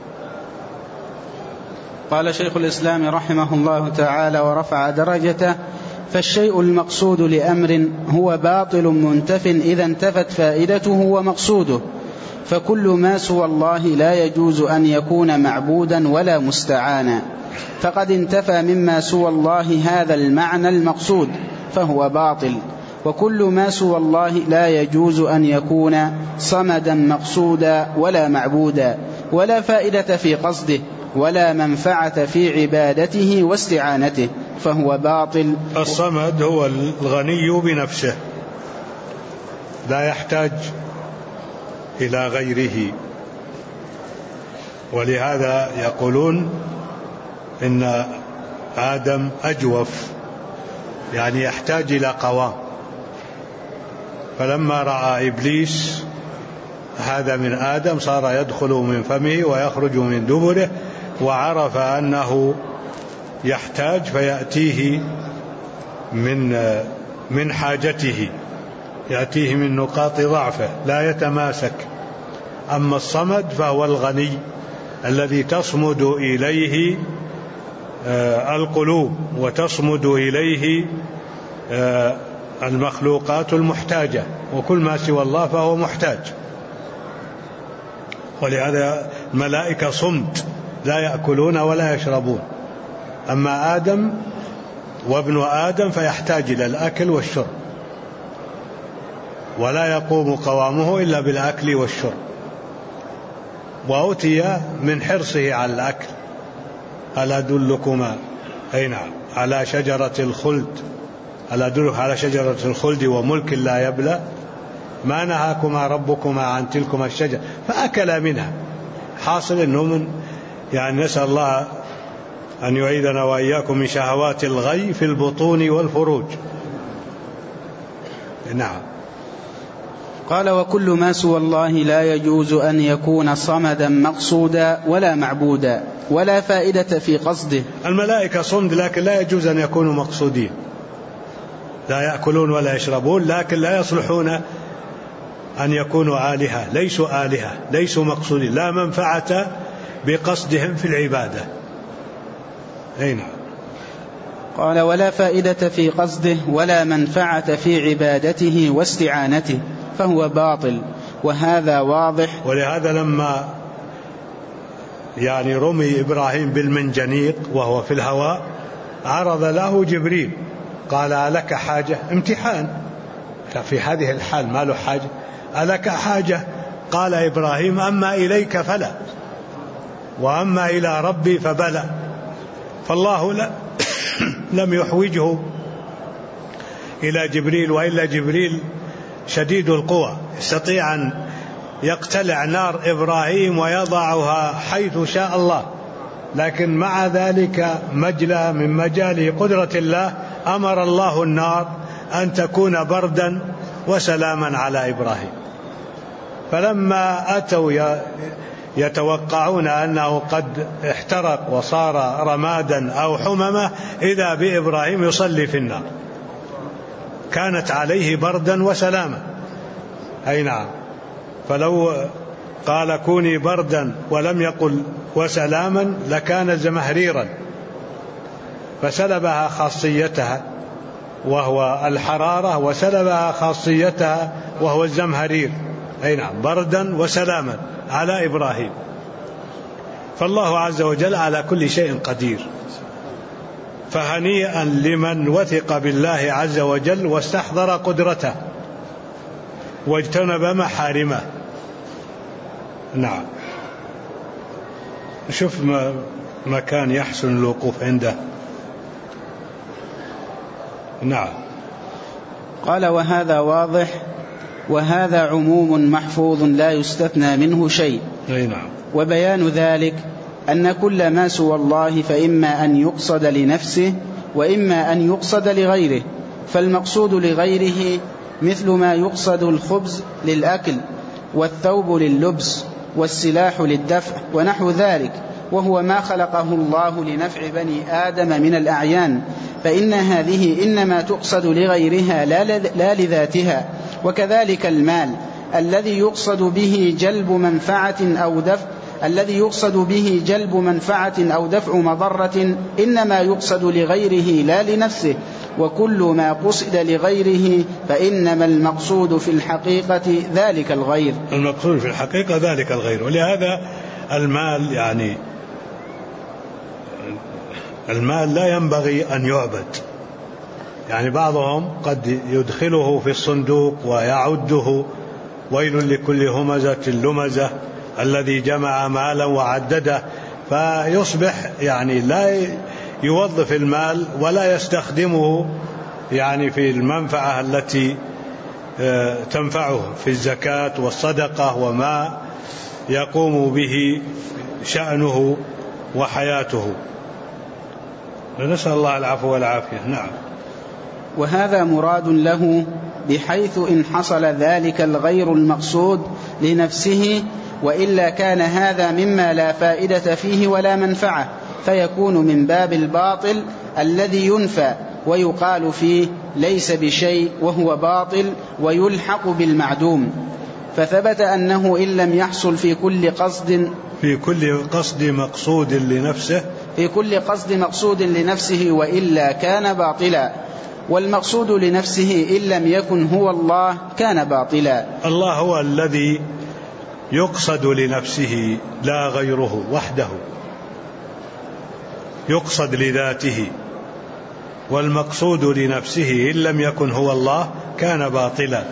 قال شيخ الإسلام رحمه الله تعالى ورفع درجته: فالشيء المقصود لأمر هو باطل منتف إذا انتفت فائدته ومقصوده، فكل ما سوى الله لا يجوز أن يكون معبودا ولا مستعانا، فقد انتفى مما سوى الله هذا المعنى المقصود فهو باطل. وكل ما سوى الله لا يجوز أن يكون صمدا مقصودا ولا معبودا، ولا فائدة في قصده ولا منفعة في عبادته واستعانته، فهو باطل. الصمد هو الغني بنفسه لا يحتاج إلى غيره، ولهذا يقولون إن آدم أجوف، يعني يحتاج إلى قوام. فلما رأى إبليس هذا من آدم صار يدخل من فمه ويخرج من دبره، وعرف أنه يحتاج فيأتيه من حاجته، يأتيه من نقاط ضعفه لا يتماسك. أما الصمد فهو الغني الذي تصمد إليه القلوب وتصمد إليه المخلوقات المحتاجة، وكل ما سوى الله فهو محتاج. ولهذا الملائكة صمت لا يأكلون ولا يشربون. أما آدم وابن آدم فيحتاج إلى الأكل والشرب، ولا يقوم قوامه إلا بالأكل والشرب، وأوتي من حرصه على الأكل. ألا أدلكما على شجرة الخلد، ألا أدلك على شجرة الخلد وملك لا يبلى، ما نهاكما ربكما عن تلكما الشجرة فأكلا منها. حاصل أنه من نسأل الله أن يعيذنا وإياكم من شهوات الغي في البطون والفروج. نعم. قال: وكل ما سوى الله لا يجوز أن يكون صمدا مقصودا ولا معبودا ولا فائدة في قصده. الملائكة صمد لكن لا يجوز أن يكونوا مقصودين، لا يأكلون ولا يشربون لكن لا يصلحون أن يكونوا آلهة، ليسوا آلهة، ليسوا مقصودين، لا منفعة بقصدهم في العبادة. نعم. قال: ولا فائدة في قصده ولا منفعة في عبادته واستعانته فهو باطل، وهذا واضح. ولهذا لما رمي إبراهيم بالمنجنيق وهو في الهواء عرض له جبريل قال: ألك حاجة؟ امتحان، في هذه الحال ما له حاجة. ألك حاجة؟ قال إبراهيم: أما إليك فلا، وأما إلى ربي فبلى. فالله لم يحوجه إلى جبريل، وإلا جبريل شديد القوى يستطيع أن يقتلع نار إبراهيم ويضعها حيث شاء الله، لكن مع ذلك مجلى من مجال قدرة الله أمر الله النار أن تكون بردا وسلاما على إبراهيم. فلما أتوا يتوقعون أنه قد احترق وصار رمادا أو حممة إذا بإبراهيم يصلي في النار، كانت عليه بردا وسلاما. نعم. فلو قال كوني بردا ولم يقل وسلاما لكان زمهريرا، فسلبها خاصيتها وهو الحرارة، وسلبها خاصيتها وهو الزمهرير. نعم، بردا وسلاما على إبراهيم. فالله عز وجل على كل شيء قدير، فهنيئا لمن وثق بالله عز وجل واستحضر قدرته واجتنب محارمه. نعم. شوف مكان يحسن الوقوف عنده. نعم. قال: وهذا واضح، وهذا عموم محفوظ لا يستثنى منه شيء. نعم. وبيان ذلك أن كل ما سوى الله فإما أن يقصد لنفسه وإما أن يقصد لغيره، فالمقصود لغيره مثل ما يقصد الخبز للأكل والثوب لللبس والسلاح للدفع ونحو ذلك، وهو ما خلقه الله لنفع بني آدم من الأعيان، فإن هذه إنما تقصد لغيرها لا لذاتها. وكذلك المال الذي يقصد به جلب منفعة أو دفع مضرة إنما يقصد لغيره لا لنفسه، وكل ما قصد لغيره فإنما المقصود في الحقيقة ذلك الغير. المقصود في الحقيقة ذلك الغير. ولهذا المال لا ينبغي أن يعبد. بعضهم قد يدخله في الصندوق ويعده: ويل لكل همزة لمزة الذي جمع مالا وعدده، فيصبح لا يوظف المال ولا يستخدمه في المنفعة التي تنفعه في الزكاة والصدقة وما يقوم به شأنه وحياته. نسأل الله العفو والعافية. نعم. وهذا مراد له بحيث إن حصل ذلك الغير المقصود لنفسه، وإلا كان هذا مما لا فائدة فيه ولا منفعة، فيكون من باب الباطل الذي ينفى ويقال فيه ليس بشيء وهو باطل ويلحق بالمعدوم. فثبت أنه إن لم يحصل في كل قصد مقصود لنفسه وإلا كان باطلا، والمقصود لنفسه إن لم يكن هو الله كان باطلا. الله هو الذي يقصد لنفسه لا غيره وحده، يقصد لذاته والمقصود لنفسه إن لم يكن هو الله كان باطلا.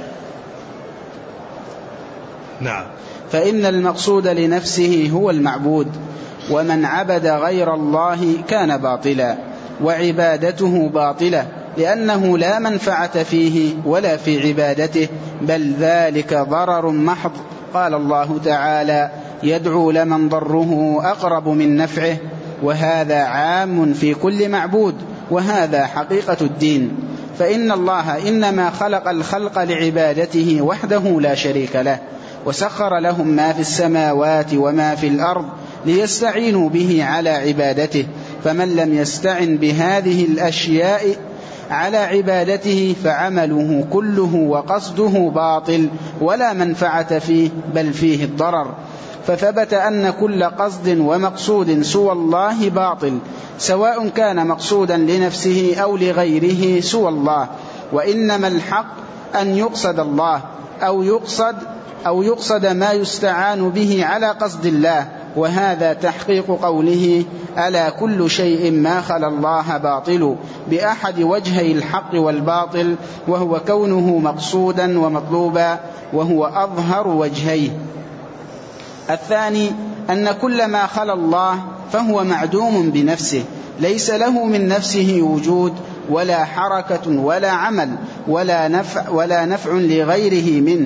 نعم. فإن المقصود لنفسه هو المعبود، ومن عبد غير الله كان باطلا، وعبادته باطلة، لأنه لا منفعة فيه ولا في عبادته، بل ذلك ضرر محض. قال الله تعالى: يدعو لمن ضره أقرب من نفعه، وهذا عام في كل معبود، وهذا حقيقة الدين. فإن الله إنما خلق الخلق لعبادته وحده لا شريك له، وسخر لهم ما في السماوات وما في الأرض ليستعينوا به على عبادته، فمن لم يستعن بهذه الأشياء على عبادته فعمله كله وقصده باطل، ولا منفعة فيه بل فيه الضرر. فثبت أن كل قصد ومقصود سوى الله باطل، سواء كان مقصودا لنفسه أو لغيره سوى الله. وإنما الحق أن يقصد الله أو يقصد ما يستعان به على قصد الله، وهذا تحقيق قوله: ألا كل شيء ما خلا الله باطل، بأحد وجهي الحق والباطل، وهو كونه مقصودا ومطلوبا، وهو أظهر وجهيه. الثاني أن كل ما خلا الله فهو معدوم بنفسه، ليس له من نفسه وجود ولا حركة ولا عمل ولا نفع لغيره منه،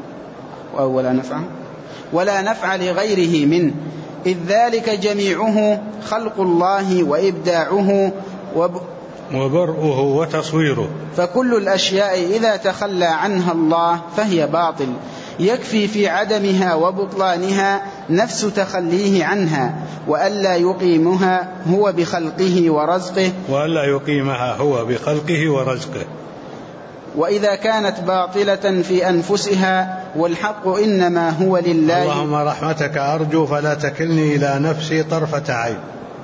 ولا نفع لغيره منه، إذ ذلك جميعه خلق الله وإبداعه وبرؤه وتصويره. فكل الأشياء إذا تخلى عنها الله فهي باطل، يكفي في عدمها وبطلانها نفس تخليه عنها، وألا يقيمها هو بخلقه ورزقه. وإذا كانت باطلة في أنفسها والحق إنما هو لله. اللهم رحمتك أرجو فلا تكلني إلى نفسي طرفة عين.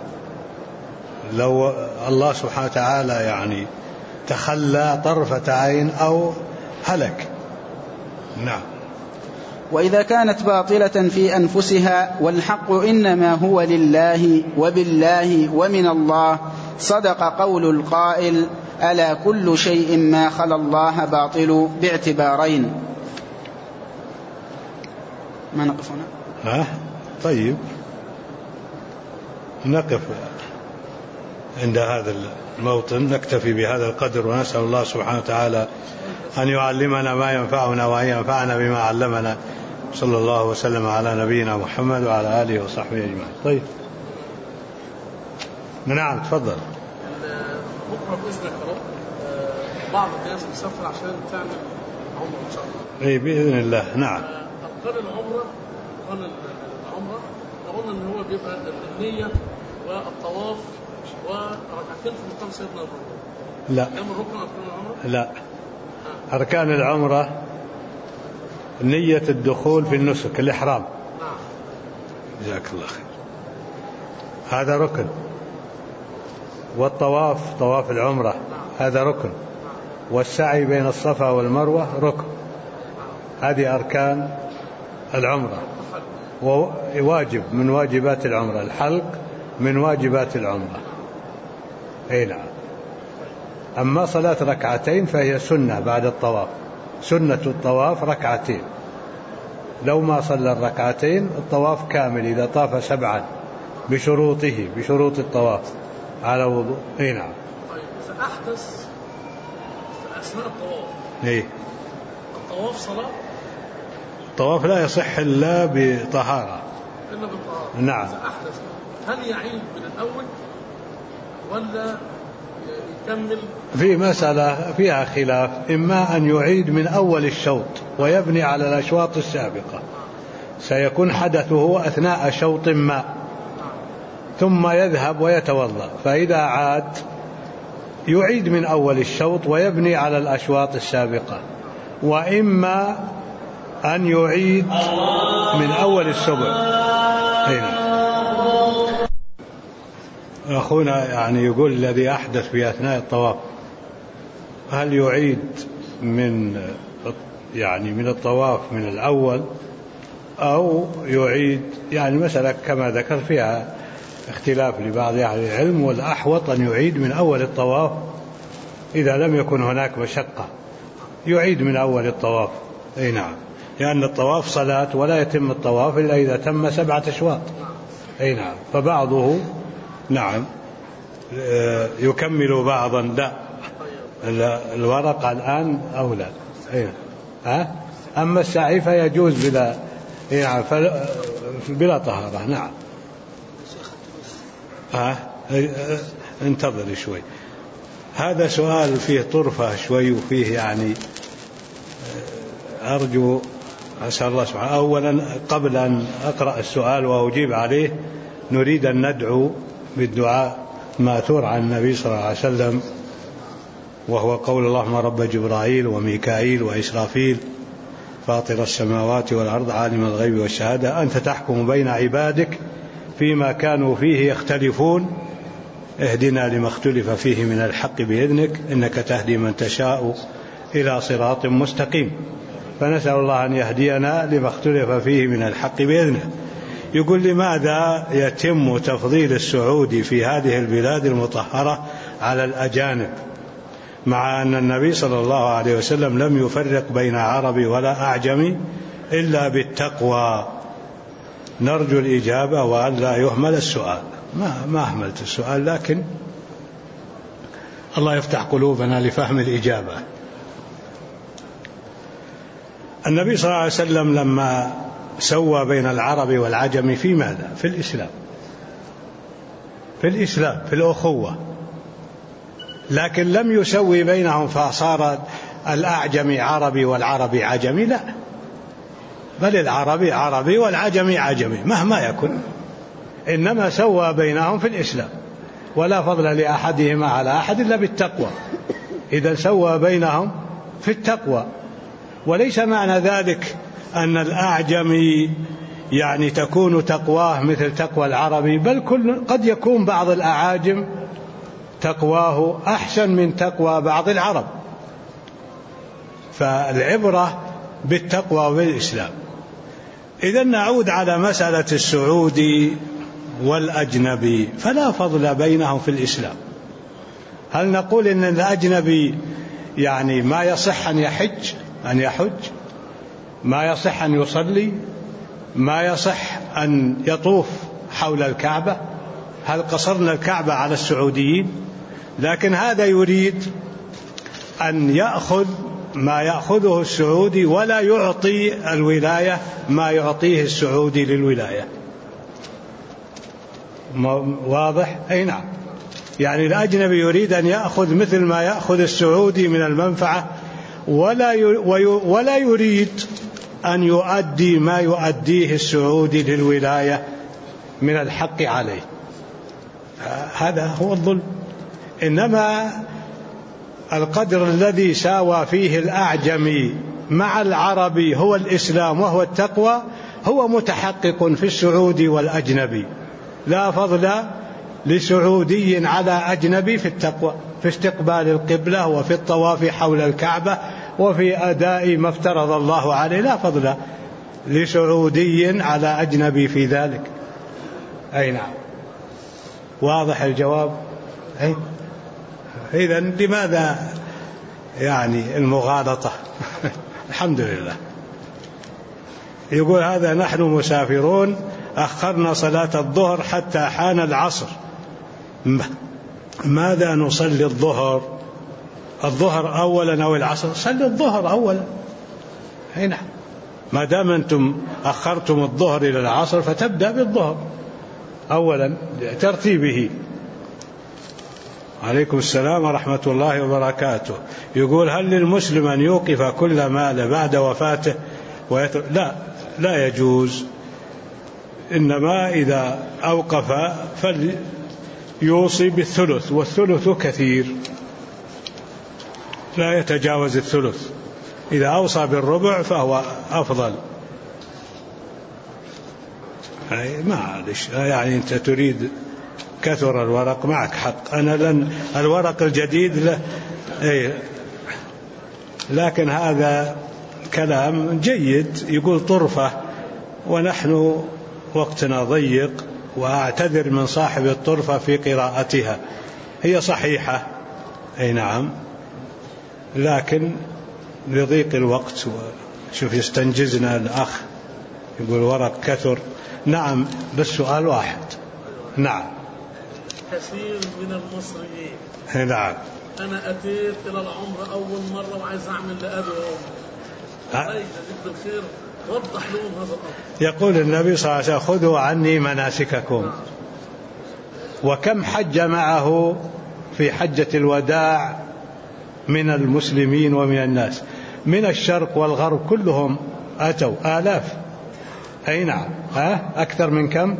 لو الله سبحانه وتعالى يعني تخلى طرفة عين أو هلك. نعم. وإذا كانت باطلة في أنفسها والحق إنما هو لله وبالله ومن الله، صدق قول القائل: ألا كل شيء ما خلا الله باطل، باعتبارين. ما نقف هنا؟ طيب نقف عند هذا الموطن، نكتفي بهذا القدر، ونسأل الله سبحانه وتعالى أن يعلمنا ما ينفعنا وأن ينفعنا بما علمنا. صلى الله وسلم على نبينا محمد وعلى آله وصحبه أجمعين. طيب نعم تفضل. بكرة بإذنك يا رب بعض الناس بتسافر عشان تعمل عمرة إن شاء الله. بإذن الله. نعم. أركان العمرة قلنا إن هو بيبقى النية والطواف وركعتين في مقام سيدنا إبراهيم. لا. كم الركن أركان العمرة؟ لا. أركان العمرة نية الدخول في النسك، الإحرام. نعم. جزاك الله خير. هذا ركن. والطواف، طواف العمرة، هذا ركن. والسعي بين الصفا والمروة ركن. هذه أركان العمرة، وواجب من واجبات العمرة. الحلق من واجبات العمرة. أي نعم. أما صلاة ركعتين فهي سنة بعد الطواف. سنة الطواف ركعتين، لو ما صلى الركعتين الطواف كامل إذا طاف 7 بشروطه، بشروط الطواف على وضوء. اي نعم. طيب إذا أحدث في أثناء الطواف، الطواف صلاة؟ الطواف لا يصح إلا بطهارة. إلا بالطهارة. نعم. إذا أحدث هل يعيد من الأول ولا يكمل؟ في مسألة فيها خلاف، إما أن يعيد من أول الشوط ويبني على الأشواط السابقة، سيكون حدثه أثناء شوط ما، ثم يذهب ويتوضأ، فإذا عاد يعيد من أول الشوط ويبني على الأشواط السابقة. وإما أن يعيد من أول السبع. هنا أخونا يعني يقول الذي أحدث في أثناء الطواف هل يعيد من الطواف من الأول أو يعيد؟ يعني مسألة كما ذكر فيها اختلاف لبعض أهل العلم، والأحوط أن يعيد من أول الطواف إذا لم يكن هناك مشقة يعيد من أول الطواف. أي نعم، لأن الطواف صلاة ولا يتم الطواف إلا إذا تم 7 أشواط. أي نعم، فبعضه نعم يكمل بعضا. لا الورق الآن أولى. أما السعي فيجوز بلا طهارة. نعم. انتظر شوي، هذا سؤال فيه طرفة شوي وفيه يعني أرجو أسأل الله سبحانه. أولا قبل أن أقرأ السؤال وأجيب عليه نريد أن ندعو بالدعاء ماثور عن النبي صلى الله عليه وسلم، وهو قول اللهم رب جبرائيل وميكائيل وإسرافيل فاطر السماوات والأرض عالم الغيب والشهادة أنت تحكم بين عبادك فيما كانوا فيه يختلفون اهدنا لما اختلف فيه من الحق بإذنك إنك تهدي من تشاء إلى صراط مستقيم. فنسأل الله أن يهدينا لما اختلف فيه من الحق بإذنه. يقول لماذا يتم تفضيل السعودي في هذه البلاد المطهرة على الأجانب مع أن النبي صلى الله عليه وسلم لم يفرق بين عربي ولا أعجمي إلا بالتقوى؟ نرجو الإجابة وأن لا يهمل السؤال. ما أهملت السؤال، لكن الله يفتح قلوبنا لفهم الإجابة. النبي صلى الله عليه وسلم لما سوى بين العرب والعجم في ماذا؟ في الإسلام في الأخوة، لكن لم يسوي بينهم فصار الأعجم عربي والعربي عجمي، لا، بل العربي عربي والعجمي عجمي مهما يكن، إنما سوى بينهم في الإسلام، ولا فضل لأحدهما على أحد إلا بالتقوى. إذا سوى بينهم في التقوى، وليس معنى ذلك أن الأعجمي يعني تكون تقواه مثل تقوى العربي، بل قد يكون بعض الأعاجم تقواه أحسن من تقوى بعض العرب. فالعبرة بالتقوى وبالإسلام. إذا نعود على مسألة السعودي والأجنبي، فلا فضل بينهم في الإسلام. هل نقول إن الأجنبي يعني ما يصح أن يحج، ما يصح أن يصلي، ما يصح أن يطوف حول الكعبة؟ هل قصرنا الكعبة على السعوديين؟ لكن هذا يريد أن يأخذ ما يأخذه السعودي ولا يعطي الولاية ما يعطيه السعودي للولاية. واضح؟ أي نعم. يعني الأجنبي يريد أن يأخذ مثل ما يأخذ السعودي من المنفعة، ولا يريد أن يؤدي ما يؤديه السعودي للولاية من الحق عليه. هذا هو الظلم. إنما القدر الذي ساوى فيه الأعجمي مع العربي هو الإسلام وهو التقوى، هو متحقق في السعودي والأجنبي. لا فضل لسعودي على أجنبي في التقوى، في استقبال القبلة وفي الطواف حول الكعبة وفي أداء ما افترض الله عليه، لا فضل لسعودي على أجنبي في ذلك. أي نعم. واضح الجواب؟ أي. إذن لماذا يعني المغالطة؟ الحمد لله. يقول هذا نحن مسافرون أخرنا صلاة الظهر حتى حان العصر، ماذا نصلي الظهر أولا أو العصر؟ صلي الظهر أولا. هنا ما دام أنتم أخرتم الظهر إلى العصر فتبدأ بالظهر أولا ترتيبه. عليكم السلام ورحمة الله وبركاته. يقول هل للمسلم أن يوقف كل مال بعد وفاته لا يجوز، إنما إذا أوقف فليوصي بالثلث، والثلث كثير لا يتجاوز الثلث. إذا أوصى بالربع فهو أفضل. معلش يعني أنت تريد كثر الورق، معك حق، أنا الورق الجديد لكن هذا كلام جيد. يقول طرفة ونحن وقتنا ضيق، وأعتذر من صاحب الطرفة في قراءتها، هي صحيحة. أي نعم، لكن لضيق الوقت شوف يستنجزنا الأخ يقول ورق كثر. نعم بس سؤال واحد. نعم كثير من المصريين. نعم أنا أتيت إلى العمرة أول مرة وعايز أعمل لأبي وأمي. الله يجزيك بالخير، وضح لهم هذا الأمر. يقول النبي صلى الله عليه وسلم خذوا عني مناسككم. وكم حج معه في حجة الوداع من المسلمين ومن الناس من الشرق والغرب كلهم أتوا آلاف. أي نعم أكثر من كم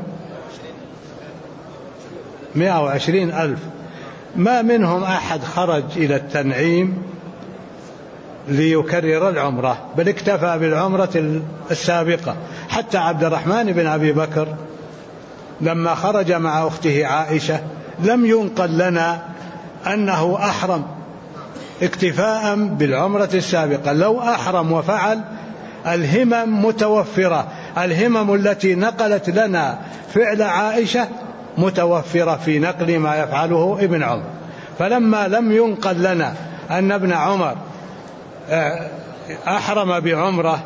120,000. ما منهم أحد خرج إلى التنعيم ليكرر العمرة، بل اكتفى بالعمرة السابقة. حتى عبد الرحمن بن أبي بكر لما خرج مع أخته عائشة لم ينقل لنا أنه أحرم، اكتفاء بالعمرة السابقة. لو أحرم وفعل الهمم متوفرة، الهمم التي نقلت لنا فعل عائشة متوفرة في نقل ما يفعله ابن عمر. فلما لم ينقل لنا أن ابن عمر أحرم بعمرة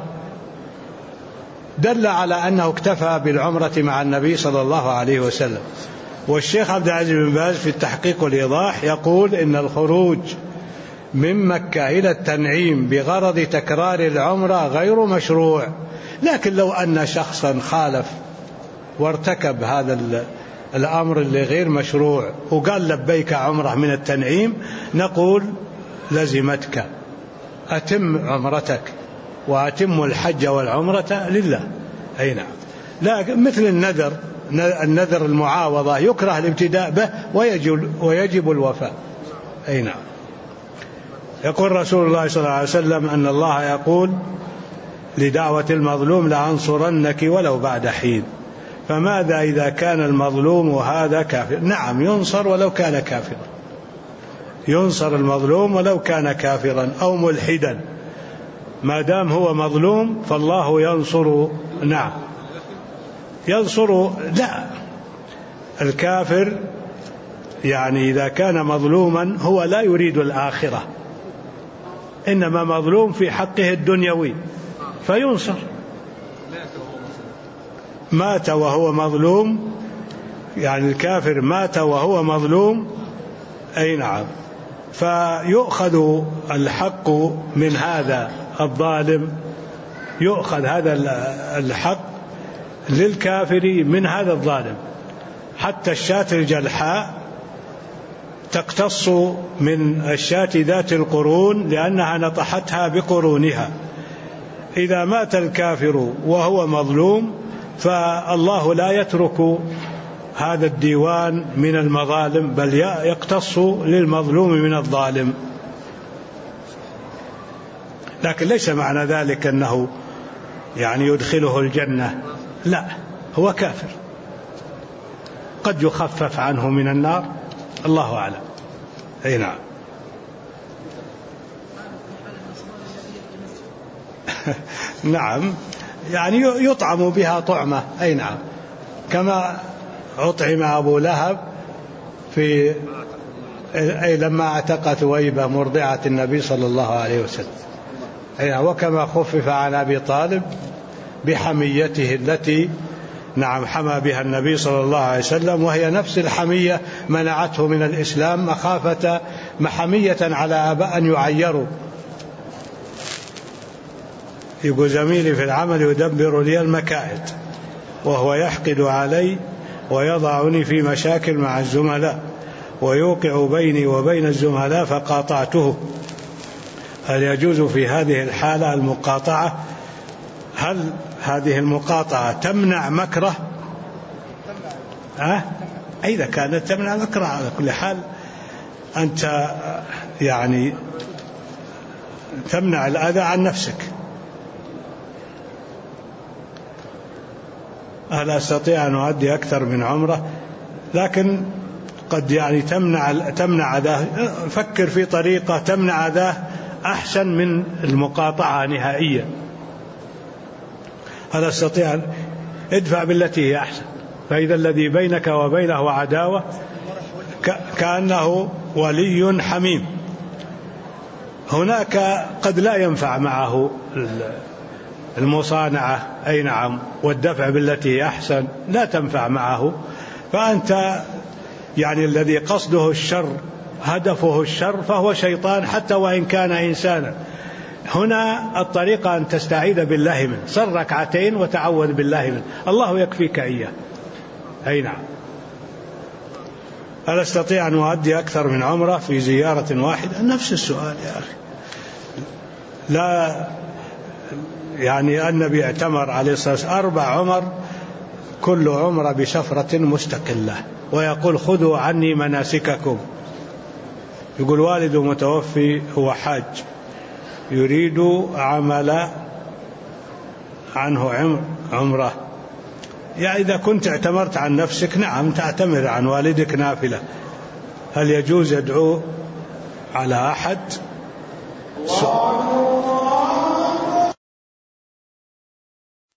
دل على أنه اكتفى بالعمرة مع النبي صلى الله عليه وسلم. والشيخ عبد العزيز بن باز في التحقيق والإيضاح يقول إن الخروج من مكة إلى التنعيم بغرض تكرار العمرة غير مشروع. لكن لو أن شخصا خالف وارتكب هذا الأمر اللي غير مشروع وقال لبيك عمرة من التنعيم، نقول لزمتك، أتم عمرتك وأتم الحج والعمرة لله. أي نعم. لكن مثل النذر المعاوضة يكره الابتداء به ويجب الوفاء. أي نعم. يقول رسول الله صلى الله عليه وسلم أن الله يقول لدعوة المظلوم لأنصرنك ولو بعد حين. فماذا إذا كان المظلوم هذا كافر؟ نعم ينصر ولو كان كافرا، ينصر المظلوم ولو كان كافرا أو ملحدا، ما دام هو مظلوم فالله ينصر. نعم ينصر. لا، الكافر يعني إذا كان مظلوما هو لا يريد الآخرة، إنما مظلوم في حقه الدنيوي فينصر. مات وهو مظلوم، يعني الكافر مات وهو مظلوم. أي نعم. فيؤخذ الحق من هذا الظالم، يؤخذ هذا الحق للكافر من هذا الظالم. حتى الشاة الجلحاء تقتص من الشاة ذات القرون لأنها نطحتها بقرونها. إذا مات الكافر وهو مظلوم فالله لا يترك هذا الديوان من المظالم، بل يقتص للمظلوم من الظالم. لكن ليس معنى ذلك أنه يعني يدخله الجنة، لا، هو كافر، قد يخفف عنه من النار، الله أعلم. أي نعم. نعم، يعني يطعم بها طعمة. أي نعم، كما أطعم أبو لهب في لما اعتق ثويبة مرضعة النبي صلى الله عليه وسلم. أي وكما خفف عن أبي طالب بحميته التي نعم حمى بها النبي صلى الله عليه وسلم، وهي نفس الحمية منعته من الإسلام مخافة محمية على آباء أن يعيروا. يقول زميلي في العمل يدبر لي المكائد وهو يحقد علي ويضعني في مشاكل مع الزملاء ويوقع بيني وبين الزملاء فقاطعته. هل يجوز في هذه الحالة المقاطعة؟ هل هذه المقاطعة تمنع مكره؟ إذا كانت تمنع مكره على كل حال أنت يعني تمنع الأذى عن نفسك. هل أستطيع أن أؤدي أكثر من عمرة؟ لكن قد يعني تمنع أذاه. فكر في طريقة تمنع أذاه أحسن من المقاطعة نهائيا. هل أستطيع أن ادفع بالتي هي أحسن، فإذا الذي بينك وبينه عداوة كأنه ولي حميم. هناك قد لا ينفع معه المصانعة، أي نعم، والدفع بالتي هي أحسن لا تنفع معه، فأنت يعني الذي قصده الشر هدفه الشر فهو شيطان حتى وإن كان إنسانا. هنا الطريقة أن تستعيذ بالله منه، صل ركعتين وتعوذ بالله منه، الله يكفيك إياه. أي نعم. هل أستطيع أن أؤدي أكثر من عمرة في زيارة واحدة؟ نفس السؤال يا أخي. لا يعني النبي اعتمر عليه الصلاة والسلام 4 عمر، كل عمرة بسفرة مستقلة، ويقول خذوا عني مناسككم. يقول والده متوفي هو حاج يريد عمل عنه عمره. يعني إذا كنت اعتمرت عن نفسك نعم تعتمر عن والدك نافلة. هل يجوز يدعو على أحد؟